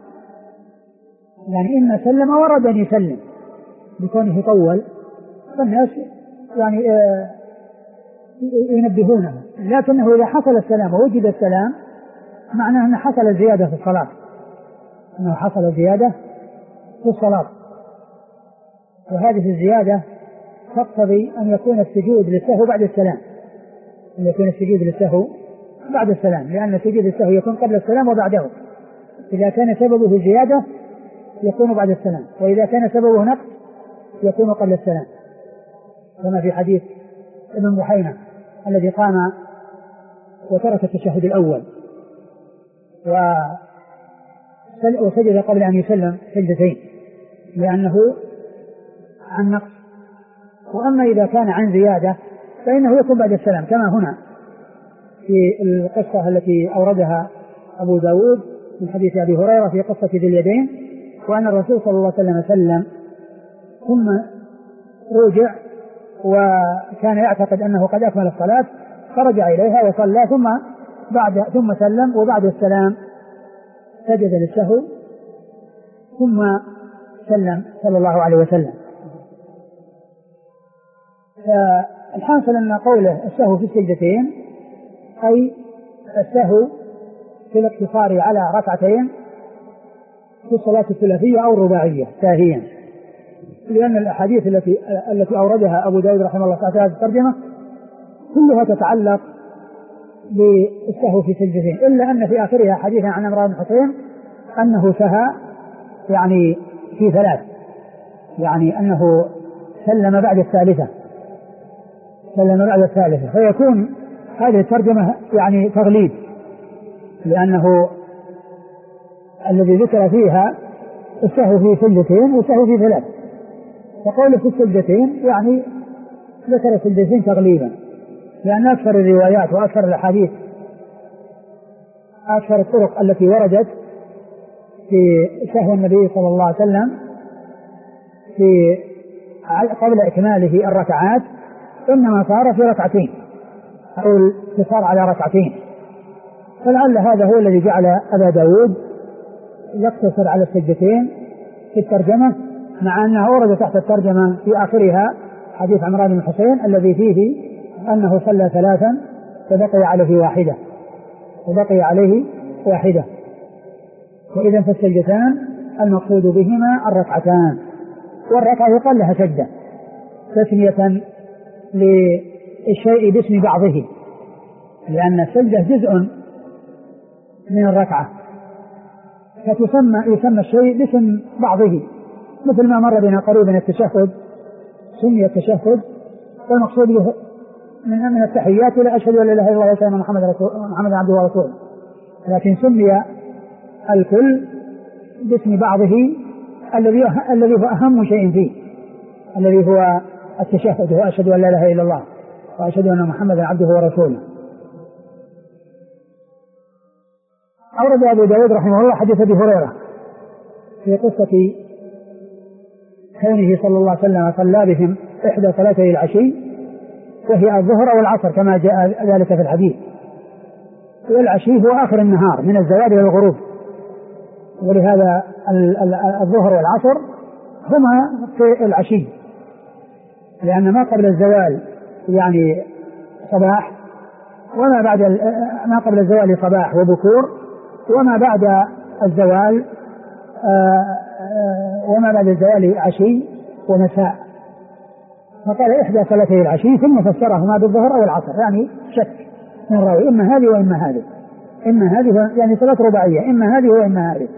يعني إما سلم أو أراد أن يسلم بكونه طول، فالناس يعني ينبهونه. لكنه إذا حصل السلام ووجد السلام معناه أنه حصل زيادة في الصلاة، وهذه الزيادة تقتضي أن يكون السجود للسهو بعد السلام، لأن سجود السهو يكون قبل السلام وبعده. إذا كان سببه زيادة يكون بعد السلام، وإذا كان سببه نقص يكون قبل السلام، كما في حديث ابن بحينة الذي قام وترك التشهد الأول وسجد قبل أن يسلم سجدتين لأنه عن نقص. وأما إذا كان عن زيادة فإنه يكون بعد السلام، كما هنا في القصة التي أوردها أبو داود من حديث أبي هريرة في قصة ذي اليدين، وأن الرسول صلى الله عليه وسلم سلم ثم رجع وكان يعتقد أنه قد أكمل الصلاة فرجع إليها وصلى ثم سلم، وبعد السلام سجد للسهو ثم سلم صلى الله عليه وسلم. فالحاصل أن قوله السهو في السجدتين أي السهو في الاقتصار على ركعتين في الصلاة الثلاثية أو الرباعية ساهيا، لأن الأحاديث التي أوردها أبو داود رحمه الله تعالى في الترجمة كلها تتعلق بالسهو في سجدتين، إلا أن في آخرها حديثا عن عمران بن حسين أنه سهى يعني في ثلاث، يعني أنه سلم بعد الثالثة، فيكون هذه الترجمة يعني تغليب، لأنه الذي ذكر فيها السهو في سجدتين والسهو في ثلاث، فقوله في السجدتين يعني ذكر السجدتين تغليبا، لأن أكثر الروايات وأكثر الأحاديث أكثر الطرق التي وردت في سهو النبي صلى الله عليه وسلم في قبل إكماله الركعات إنما صار في ركعتين أو الاقتصار على ركعتين، فلعل هذا هو الذي جعل أبا داود يقتصر على السجدتين في الترجمة، مع أنها ورد تحت الترجمة في آخرها حديث عمران بن حسين الذي فيه أنه صلى ثلاثا فبقي عليه واحدة. وإذا فالسجدتان المقصود بهما الركعتان، والركعة يقال لها سجدة تسمية للشيء باسم بعضه، لأن السجدة جزء من الركعة يسمى الشيء باسم بعضه، مثل ما مر بنا قريبا التشهد سمي التشهد، والمقصود به من التحيات لا أشهد أن لا إله إلا الله وأن محمدا عبده ورسوله، لكن سمي الكل باسم بعضه الذي هو أهم شيء فيه، الذي هو التشهد، هو أشهد أن لا إله إلا الله وأشهد أن محمدا عبده ورسوله. أورد أبو داود رحمه الله حديث أبي هريرة في قصة كونه صلى الله عليه وسلم صلى بهم إحدى صلاتي العشي وهي الظهر والعصر كما جاء ذلك في الحديث، والعشي هو آخر النهار من الزوال إلى الغروب، ولهذا الظهر والعصر هما في العشي، لأن ما قبل الزوال يعني صباح، وما بعد ما قبل الزوال صباح وبكور، وما بعد الزوال عشي ومساء. فقال إحدى صلاتي العشي ثم فسرهما بالظهر أو العصر، يعني شك من راوي إما هذه وإما هذه، إما هذه يعني صلاة رباعية، إما هذه وإما هذه.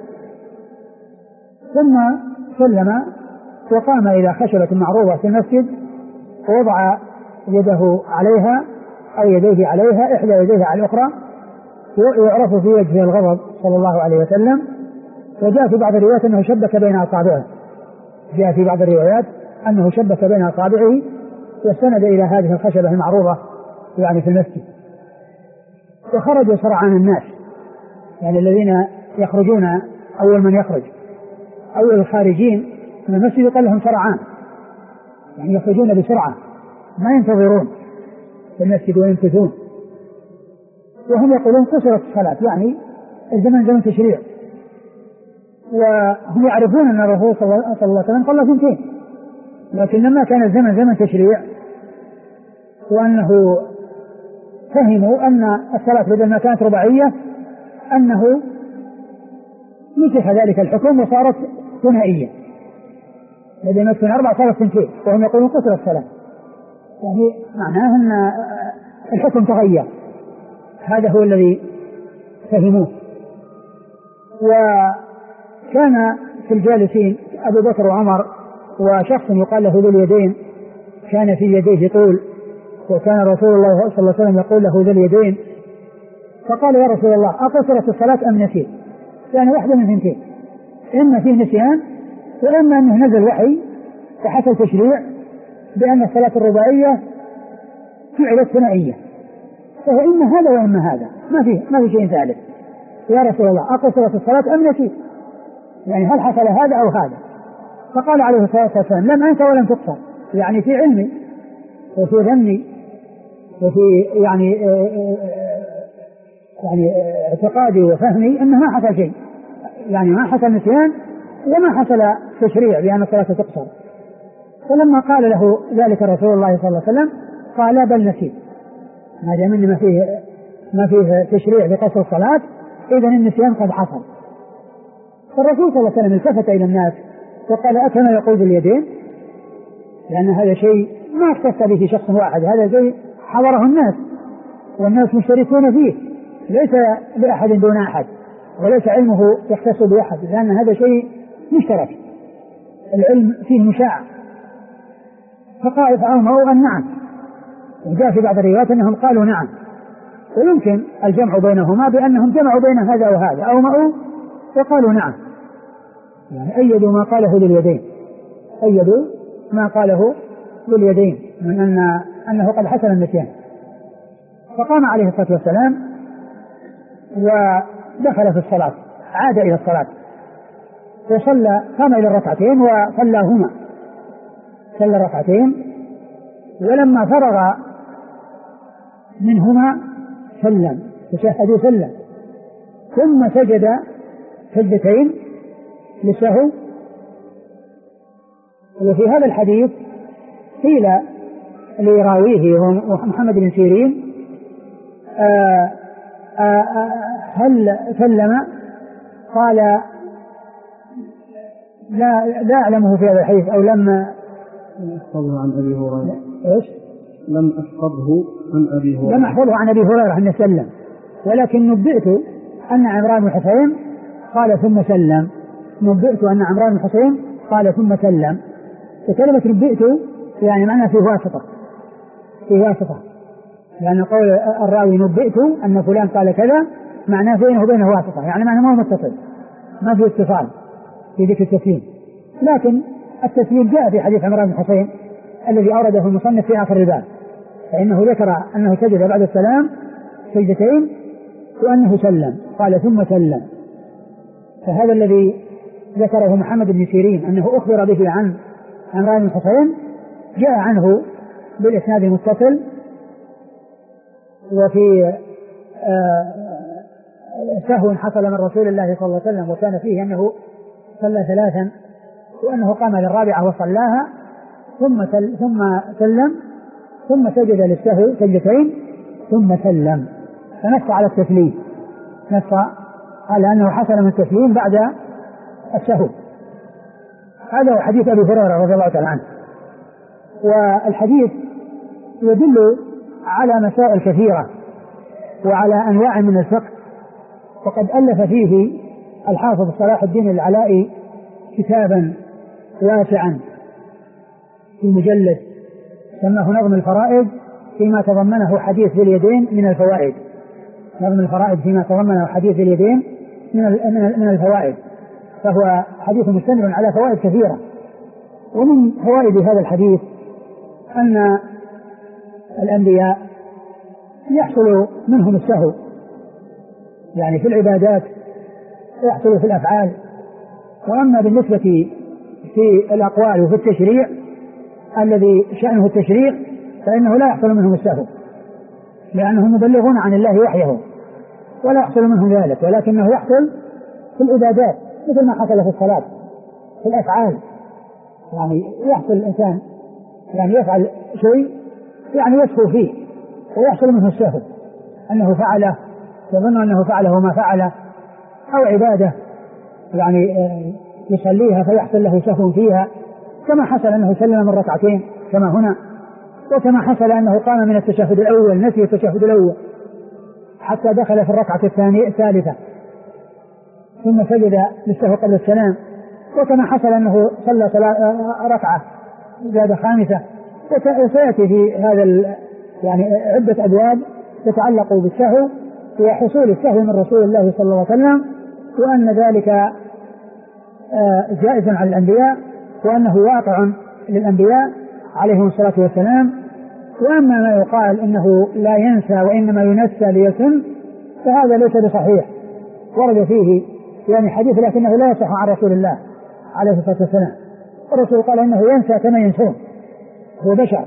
ثم سلم وقام إلى خشبة معروضة في المسجد ووضع يده عليها أو يديه عليها، إحدى يديه على الأخرى، ويعرف في وجهه الغضب صلى الله عليه وسلم. وجاء في بعض الروايات أنه شبك بين أصابعه، جاء في بعض الروايات أنه شبك بين أصابعه، واستند إلى هذه الخشبة المعروضة يعني في المسجد. وخرجوا سرعان الناس، يعني الذين يخرجون أول من يخرج، أول الخارجين من المسجد يقال لهم سرعان، يعني يخرجون بسرعة ما ينتظرون في المسجد وينفذون. وهم يقولون قصرت الصلاة، يعني الزمن زمن تشريع، وهم يعرفون أن الرسول صلى الله عليه وسلم صلى ثنتين، لكن لما كان الزمن زمن تشريع وأنه فهموا أن الصلاة بدل ما كانت رباعية أنه نسخ ذلك الحكم وصارت ثنائية، بدل ما تكون 4 صارت 2، وهم يقولون قصر الصلاة، يعني معناه أن الحكم تغير. هذا هو الذي فهموه. وكان في الجالسين أبو بكر وعمر وشخص يقال له ذو اليدين، كان في يديه طول، وكان رسول الله صلى الله عليه وسلم يقول له ذو اليدين، فقال يا رسول الله أقصرت الصلاة أم نسيت؟ يعني واحدة من 2، إما فيه نسيان وإما أنه نزل وحي وحصل تشريع بأن الصلاة الرباعية فعلت ثنائية، فهو إما هذا وإما هذا، ما في شيء ثالث. يا رسول الله أقصرت الصلاة أم نسيت؟ يعني هل حصل هذا أو هذا؟ فقال عليه الصلاة والسلام لم أنت ولم تقصر، يعني في علمي وفي ظني وفي يعني اعتقادي وفهمي أنه ما حصل شيء، يعني ما حصل نسيان وما حصل تشريع بأن الصلاة تقصر. فلما قال له ذلك رسول الله صلى الله عليه وسلم قال بل نسيت، ما دام ان ما فيه تشريع بقصر الصلاة إذن النسيان قد حصل. فالرسول صلى الله عليه وسلم التفت إلى الناس وقال أكما يقول باليدين، لأن هذا شيء ما اختص به شخص واحد، هذا شيء حضره الناس والناس مشتركون فيه، ليس لأحد دون أحد، وليس علمه يختص بأحد، لأن هذا شيء مشترك، العلم فيه مشاع. فقال فأومأوا أن نعم، وجاء في بعض الروايات أنهم قالوا نعم، ويمكن الجمع بينهما بأنهم جمعوا بين هذا وهذا، أومأوا وقالوا نعم، يعني أيدوا ما قاله لليدين، أيدوا ما قاله لليدين من أنه قد حصل النسيان. فقام عليه الصلاة والسلام ودخل في الصلاة، عاد إلى الصلاة وصلى، قام إلى الركعتين وصلاهما، صلى الركعتين، ولما فرغ منهما سلم، تشهد وسلم، ثم سجد سجدتين للسهو. وفي هذا الحديث قيل لراويه ومحمد بن سيرين هل سلم؟ قال لا أعلمه في هذا الحديث، أو لم أحفظه عن أبي هريرة. إيش؟ لم أحفظه عن أبي هريرة أن سلم، ولكن نبئت أن عمران بن حسين قال ثم سلم، نبئت أن عمران بن حسين قال ثم سلم. فكلمة نبئت يعني معنى فيه واسطة، لأن قول الراوي نبئت أن فلان قال كذا معناه بينه وبينه واسطة، يعني معناه ما هو متصل، ما في اتصال في ذكر التسليم. لكن التسليم جاء في حديث عمران بن حسين الذي أورده المصنف في آخر الباب، فإنه ذكر أنه سجد بعد السلام سجدتين وأنه سلم، قال ثم سلم. فهذا الذي ذكره محمد بن سيرين أنه أخبر به عن عمران بن حسين جاء عنه بالإسناد المتصل. وفي سهو حصل من رسول الله صلى الله عليه وسلم وكان فيه أنه صلى 3 وأنه قام للرابعة وصلاها ثم سلم ثم سجد للسهو سجدتين ثم سلم، فنص على التسليم، نص على أنه حصل من التسليم بعد السهو. هذا هو حديث أبي هريرة رضي الله تعالى عنه. والحديث يدل على مسائل كثيرة وعلى أنواع من الفقه، وقد ألف فيه الحافظ صلاح الدين العلائي كتابا واسعا في مجلد سماه نظم الفرائض فيما تضمنه حديث ذي اليدين من الفوائد، نظم الفرائض فيما تضمنه حديث ذي اليدين من الفوائد، فهو حديث مشتمل على فوائد كثيرة. ومن فوائد هذا الحديث أن الأنبياء يحصل منهم السهو، يعني في العبادات يحصل في الأفعال. وأما بالنسبة في الأقوال وفي التشريع الذي شأنه التشريع فإنه لا يحصل منهم السهو، لأنهم مبلغون عن الله وحيه ولا يحصل منهم ذلك، ولكنه يحصل في العبادات مثل ما حصل في الصلاة في الأفعال. يعني يحصل الإنسان يعني يفعل شيء يعني يسهو فيه ويحصل منه السهو، أنه فعله يظن أنه فعله وما فعله، أو عبادة يعني يصليها فيحصل له سهو فيها، كما حصل أنه سلم من ركعتين كما هنا، وكما حصل أنه قام من التشهد الأول نسي التشهد الأول حتى دخل في الركعة الثالثة ثم سجد للسهو قبل السلام، وكما حصل أنه صلى ركعة زاد خامسة. وسيأتي في هذا يعني عدة أبواب تتعلق بالسهو وحصول السهو من رسول الله صلى الله عليه وسلم، وأن ذلك جائز على الأنبياء وأنه واقع للأنبياء عليهم الصلاة والسلام. وأما ما يقال إنه لا ينسى وإنما ينسى ليتم فهذا ليس بصحيح، ورد فيه يعني حديث لكنه لا يصح عن رسول الله عليه الصلاة والسلام. الرسول قال إنه ينسى كما ينسون، هو بشر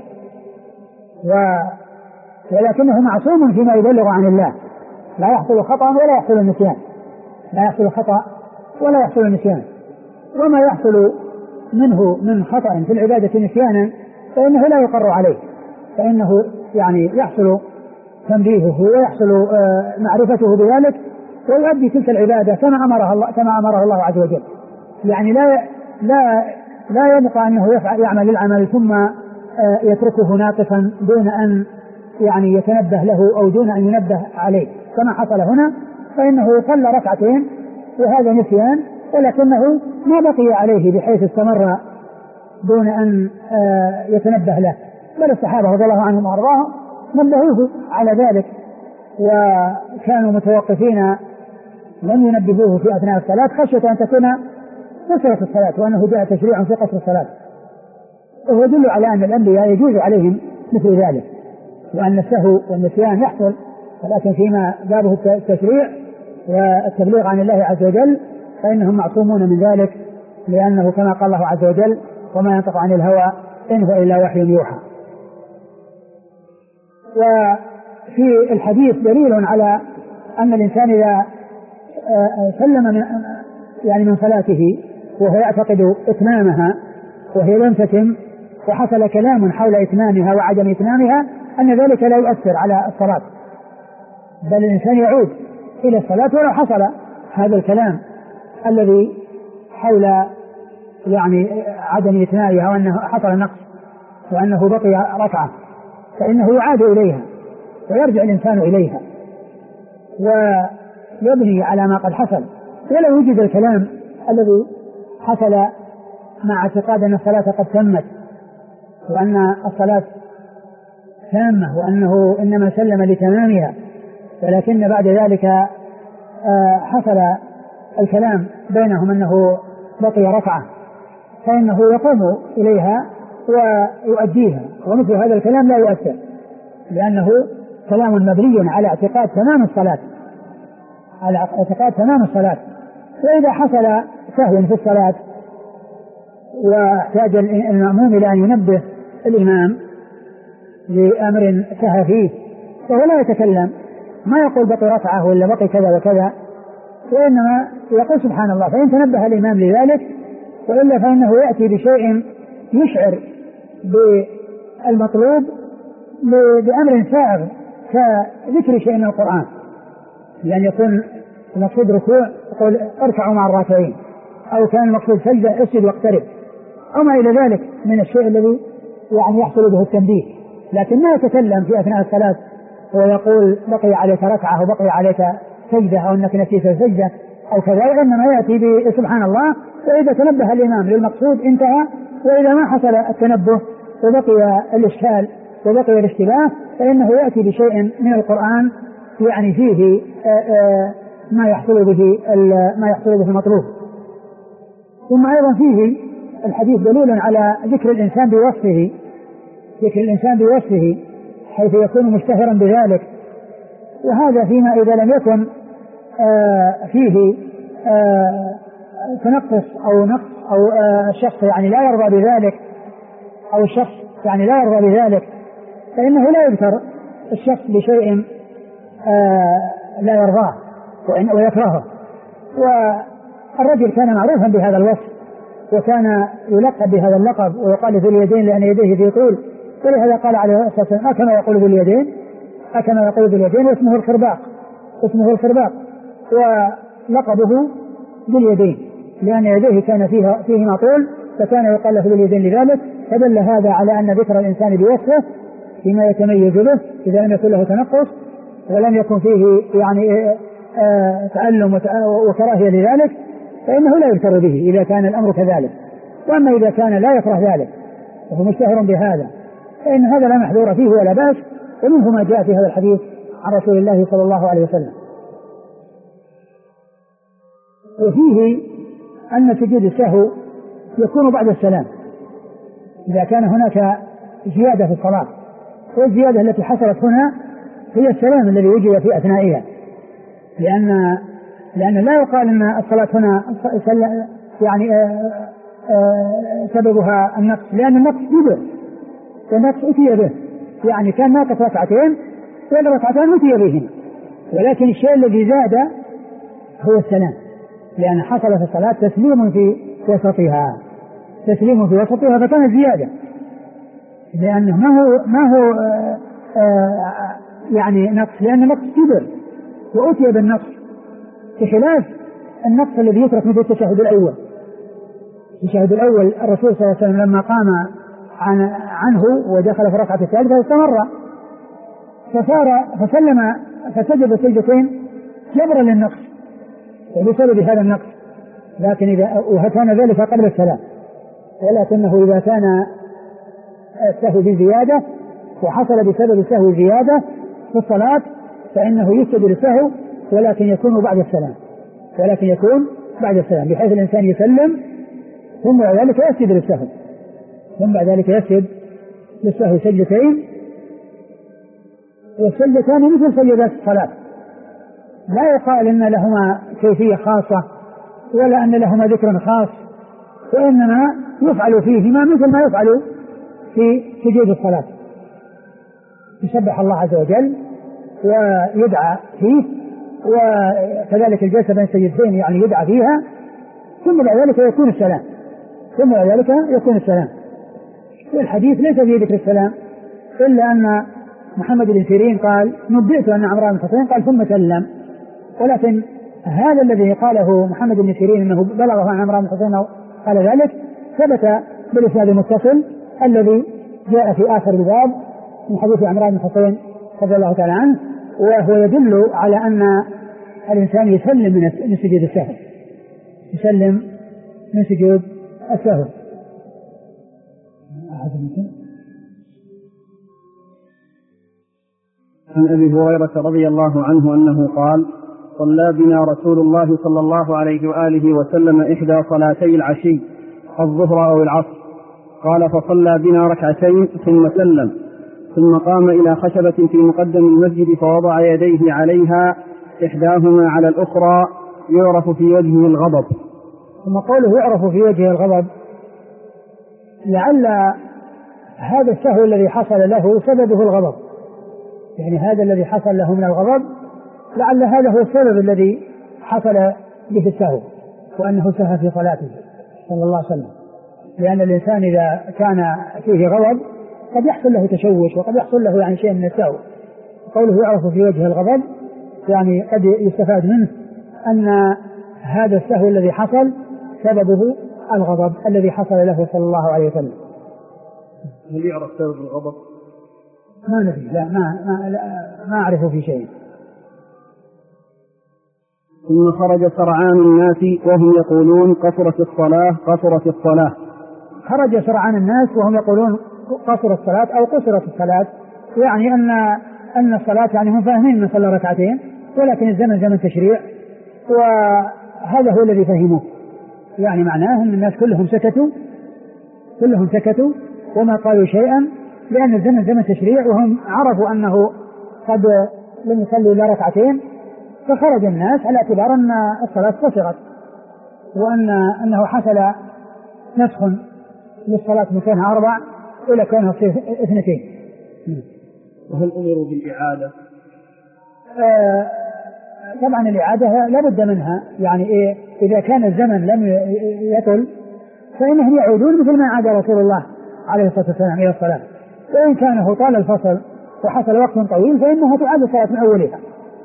ولكنه معصوم فيما يبلغ عن الله، لا يحصل خطأ ولا يحصل النسيان، لا يحصل خطأ ولا يحصل النسيان. وما يحصل منه من خطأ في العبادة نسيانا فإنه لا يقر عليه، فإنه يعني يحصل تنبيهه ويحصل معرفته بذلك ويؤدي تلك العبادة كما أمره الله عز وجل. يعني لا يبقى أنه يعمل العمل ثم يتركه ناقصا دون أن يعني يتنبه له أو دون أن ينبه عليه كما حصل هنا، فإنه صلى ركعتين وهذا نسيان ولكنه ما بقي عليه بحيث استمر دون أن يتنبه له، بل الصحابة رضي الله عنهم وأرضاهم نبهوه على ذلك وكانوا متوقفين لم ينبهوه في أثناء الصلاة خشية أن تكون قصرت الصلاة وأنه جاء تشريع في قصر الصلاة. وهو يدل على أن الأنبياء يجوز عليهم مثل ذلك، وأن السهو والنسيان يحصل، ولكن فيما بابه التشريع والتبليغ عن الله عز وجل فإنهم معصومون من ذلك، لأنه كما قال الله عز وجل وما ينطق عن الهوى إن هو إلا وحي يوحى. وفي الحديث دليل على أن الإنسان إذا سلم من صلاته وهو يعتقد إتمامها وهي لم تتم وحصل كلام حول إتمامها وعدم إتمامها أن ذلك لا يؤثر على الصلاة، بل الإنسان يعود إلى الصلاة ولو حصل هذا الكلام الذي حول يعني عدم إتمامها وأنه حصل نقص وأنه بقي ركعة، فإنه يعاد إليها ويرجع الإنسان إليها ويبني على ما قد حصل، ولو وجد الكلام الذي حصل مع اعتقاد أن الصلاة قد تمت وأن الصلاة تامة وأنه إنما سلم لتمامها، ولكن بعد ذلك حصل الكلام بينهم أنه بقي ركعة، فإنه يقوم إليها ويؤديها، ومثل هذا الكلام لا يؤثر لأنه كلام مبني على اعتقاد تمام الصلاة، على اعتقاد تمام الصلاة. وإذا حصل سهو في الصلاة واحتاج المأموم إلى أن ينبه الإمام لأمر سهى فيه فهو لا يتكلم، ما يقول بقي ركعة ولا بقي كذا وكذا، وإنما يقول سبحان الله، فإن تنبه الإمام لذلك وإلا فإنه يأتي بشيء يشعر بالمطلوب بأمر سائغ كذكر شيء من القرآن، يعني يكون المقصود ركوع يقول اركعوا مع الراكعين، أو كان المقصود سجدة اسجد واقترب، أو ما إلى ذلك من الشيء الذي يعني يحصل به التنبيه، لكن ما يتكلم في أثناء الصلاة ويقول بقي عليك ركعة وبقي عليك سجدة أو أنك نسيت سجدة أو كذا، إنما يأتي بسبحان الله، وإذا تنبه الإمام للمقصود انتهى، وإذا ما حصل التنبه وبقي الإشكال وبقي الاشتباه فإنه يأتي بشيء من القرآن يعني فيه ما يحصل به المطلوب. ثم أيضا فيه الحديث دليل على ذكر الإنسان بوصفه حيث يكون مشتهرا بذلك، وهذا فيما إذا لم يكن فيه تنقص أو نقص أو الشخص يعني لا يرضى بذلك، أو الشخص يعني لا يرضى بذلك، فإنه لا يذكر الشخص بشيء لا يرضاه ويكرهه. والرجل كان معروفا بهذا الوصف، وكان يلقب بهذا اللقب ويقال ذو اليدين لأن يديه في طول، ولهذا قال عليه الصلاة والسلام أكما يقول ذو اليدين واسمه الخرباق، ولقبه ذو اليدين لأن يديه كان فيهما طول، فكان يقال له ذو اليدين لذلك. فدل هذا على أن ذكر الإنسان بوصفه فيما يتميز به إذا لم يكن له تنقص ولم يكن فيه يعني تألم وكراهية لذلك فإنه لا يذكر به إذا كان الأمر كذلك. وأما إذا كان لا يكره ذلك وهو مشتهر بهذا فإن هذا لا محذور فيه ولا بأس، ومنه ما جاء في هذا الحديث عن رسول الله صلى الله عليه وسلم. وفيه أن سجود السهو يكون بعد السلام إذا كان هناك زيادة في الصلاة، والزيادة التي حصلت هنا هي السلام الذي وجد في أثنائها، لأن لا يقال أن الصلاة هنا يعني سببها النقص، لأن النقص يدر والنقص أتي به، يعني كان ناقص ركعتين والركعتان أتي بهن، ولكن الشيء الذي زاد هو السلام، لأن حصل في الصلاة تسليم في وسطها فكانت زيادة، لأنه ما هو يعني نقص، لأن النقص كبر وأتي بالنقص، بخلاف النقص الذي يترك مثل التشهد الأول. الرسول صلى الله عليه وسلم لما قام عنه ودخل في ركعة الثالثة استمر فسلم فسجد سجدتين جبرا للنقص وبسبب هذا النقص، لكن وكان ذلك قبل السلام، ولكنه إذا كان السهو بزيادة وحصل بسبب السهو زيادة في الصلاة فإنه يسجد للسهو ولكن يكون بعد السلام، بحيث الإنسان يسلم ثم بعد ذلك يسجد للسهو سجدتين، والسجدتان مثل سجدات الصلاة، لا يقال إن لهما كيفية خاصة ولا أن لهما ذكر خاص، وإنما يفعل فيهما مثل ما يفعل في سجود الصلاة، يسبح الله عز وجل ويدعى فيه، وكذلك الجلسة بين السجدتين يعني يدعى فيها، ثم بعد ذلك يكون السلام. والحديث ليس فيه ذكر السلام إلا أن محمد بن سيرين قال نبئت أن عمران بن حسين قال ثم سلم، ولكن هذا الذي قاله محمد بن سيرين أنه بلغه عن عمران بن حسين قال ذلك ثبت بالإسناد المتصل الذي جاء في آخر الباب من حديث عمران بن حسين رضي الله تعالى عنه، وهو يدل على أن الإنسان يسلم من سجود السهو. عن أبي هريرة رضي الله عنه أنه قال صلى بنا رسول الله صلى الله عليه وآله وسلم إحدى صلاتي العشي الظهر أو العصر، قال فصلى بنا ركعتين ثم سلم، ثم قام إلى خشبة في مقدم المسجد فوضع يديه عليها إحداهما على الأخرى يعرف في وجهه الغضب. ثم قوله يعرف في وجهه الغضب، لعل هذا السهو الذي حصل له سببه الغضب، يعني هذا الذي حصل له من الغضب لعل هذا هو السبب الذي حصل به السهو، وأنه سهى في صلاته صلى الله عليه وسلم، لأن الإنسان إذا كان فيه غضب قد يحصل له تشوش وقد يحصل له يعني شيء من السهو. قوله يعرف في وجه الغضب يعني قد يستفاد منه أن هذا السهو الذي حصل سببه الغضب الذي حصل له صلى الله عليه وسلم. هل يعرف سبب الغضب؟ ما ندري، لا ما أعرف في شيء. ثم خرج سرعان الناس وهم يقولون قصرت الصلاة. خرج سرعان الناس وهم يقولون قصر الصلاة أو قصرت الصلاة، يعني أن الصلاة يعني هم فاهمين من صلى ركعتين، ولكن الزمن زمن تشريع، وهذا هو الذي فهموه. يعني معناه أن الناس كلهم سكتوا وما قالوا شيئا، لأن الزمن زمن تشريع، وهم عرفوا أنه قد لم يصلوا إلا ركعتين، فخرج الناس على اعتبار أن الصلاة قصرت، وأنه حصل نسخ للصلاة من كانها 4 إلى كانها 2. وهل أمروا بالإعادة؟ طبعا الإعادة لا بد منها، يعني إيه؟ إذا كان الزمن لم يطل فإنهم يعودون مثل ما عاد رسول الله عليه الصلاة والسلام إلى الصلاة، وإن كانه طال الفصل وحصل وقت طويل فإنها تعاد الصلاة من أولها.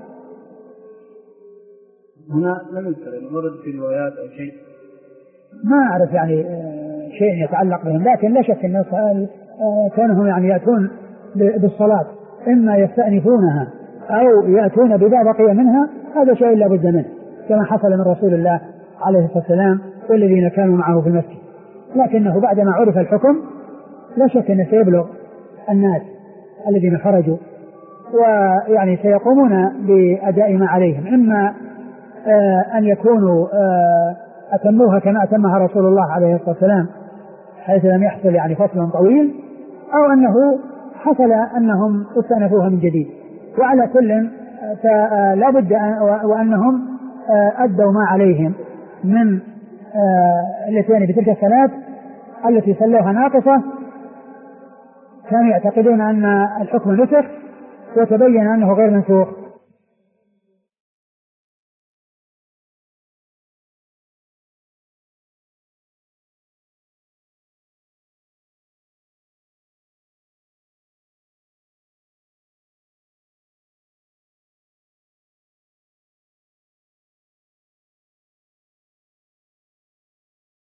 هنا لم يذكر ورد في روايات أو شيء، ما أعرف يعني شيء يتعلق بهم، لكن لا شك أن كانهم يعني يأتون بالصلاة إما يستأنفونها أو يأتون بما بقي منها، هذا شيء لا بد منه، كما حصل من رسول الله عليه الصلاة والسلام والذين كانوا معه في المسجد. لكنه بعدما عرف الحكم لا شك أنه سيبلغ الناس الذين خرجوا، ويعني سيقومون بأداء ما عليهم، إما أن يكونوا أتموها كما أتمها رسول الله عليه الصلاة والسلام حيث لم يحصل يعني فصل طويل، أو أنه حصل أنهم استأنفوها من جديد. وعلى كل فلا بد وأنهم أدوا ما عليهم من الاتيان بتلك الصلاة التي صلوها ناقصة. كانوا يعتقدون أن الحكم نسخ وتبين أنه غير منسوخ،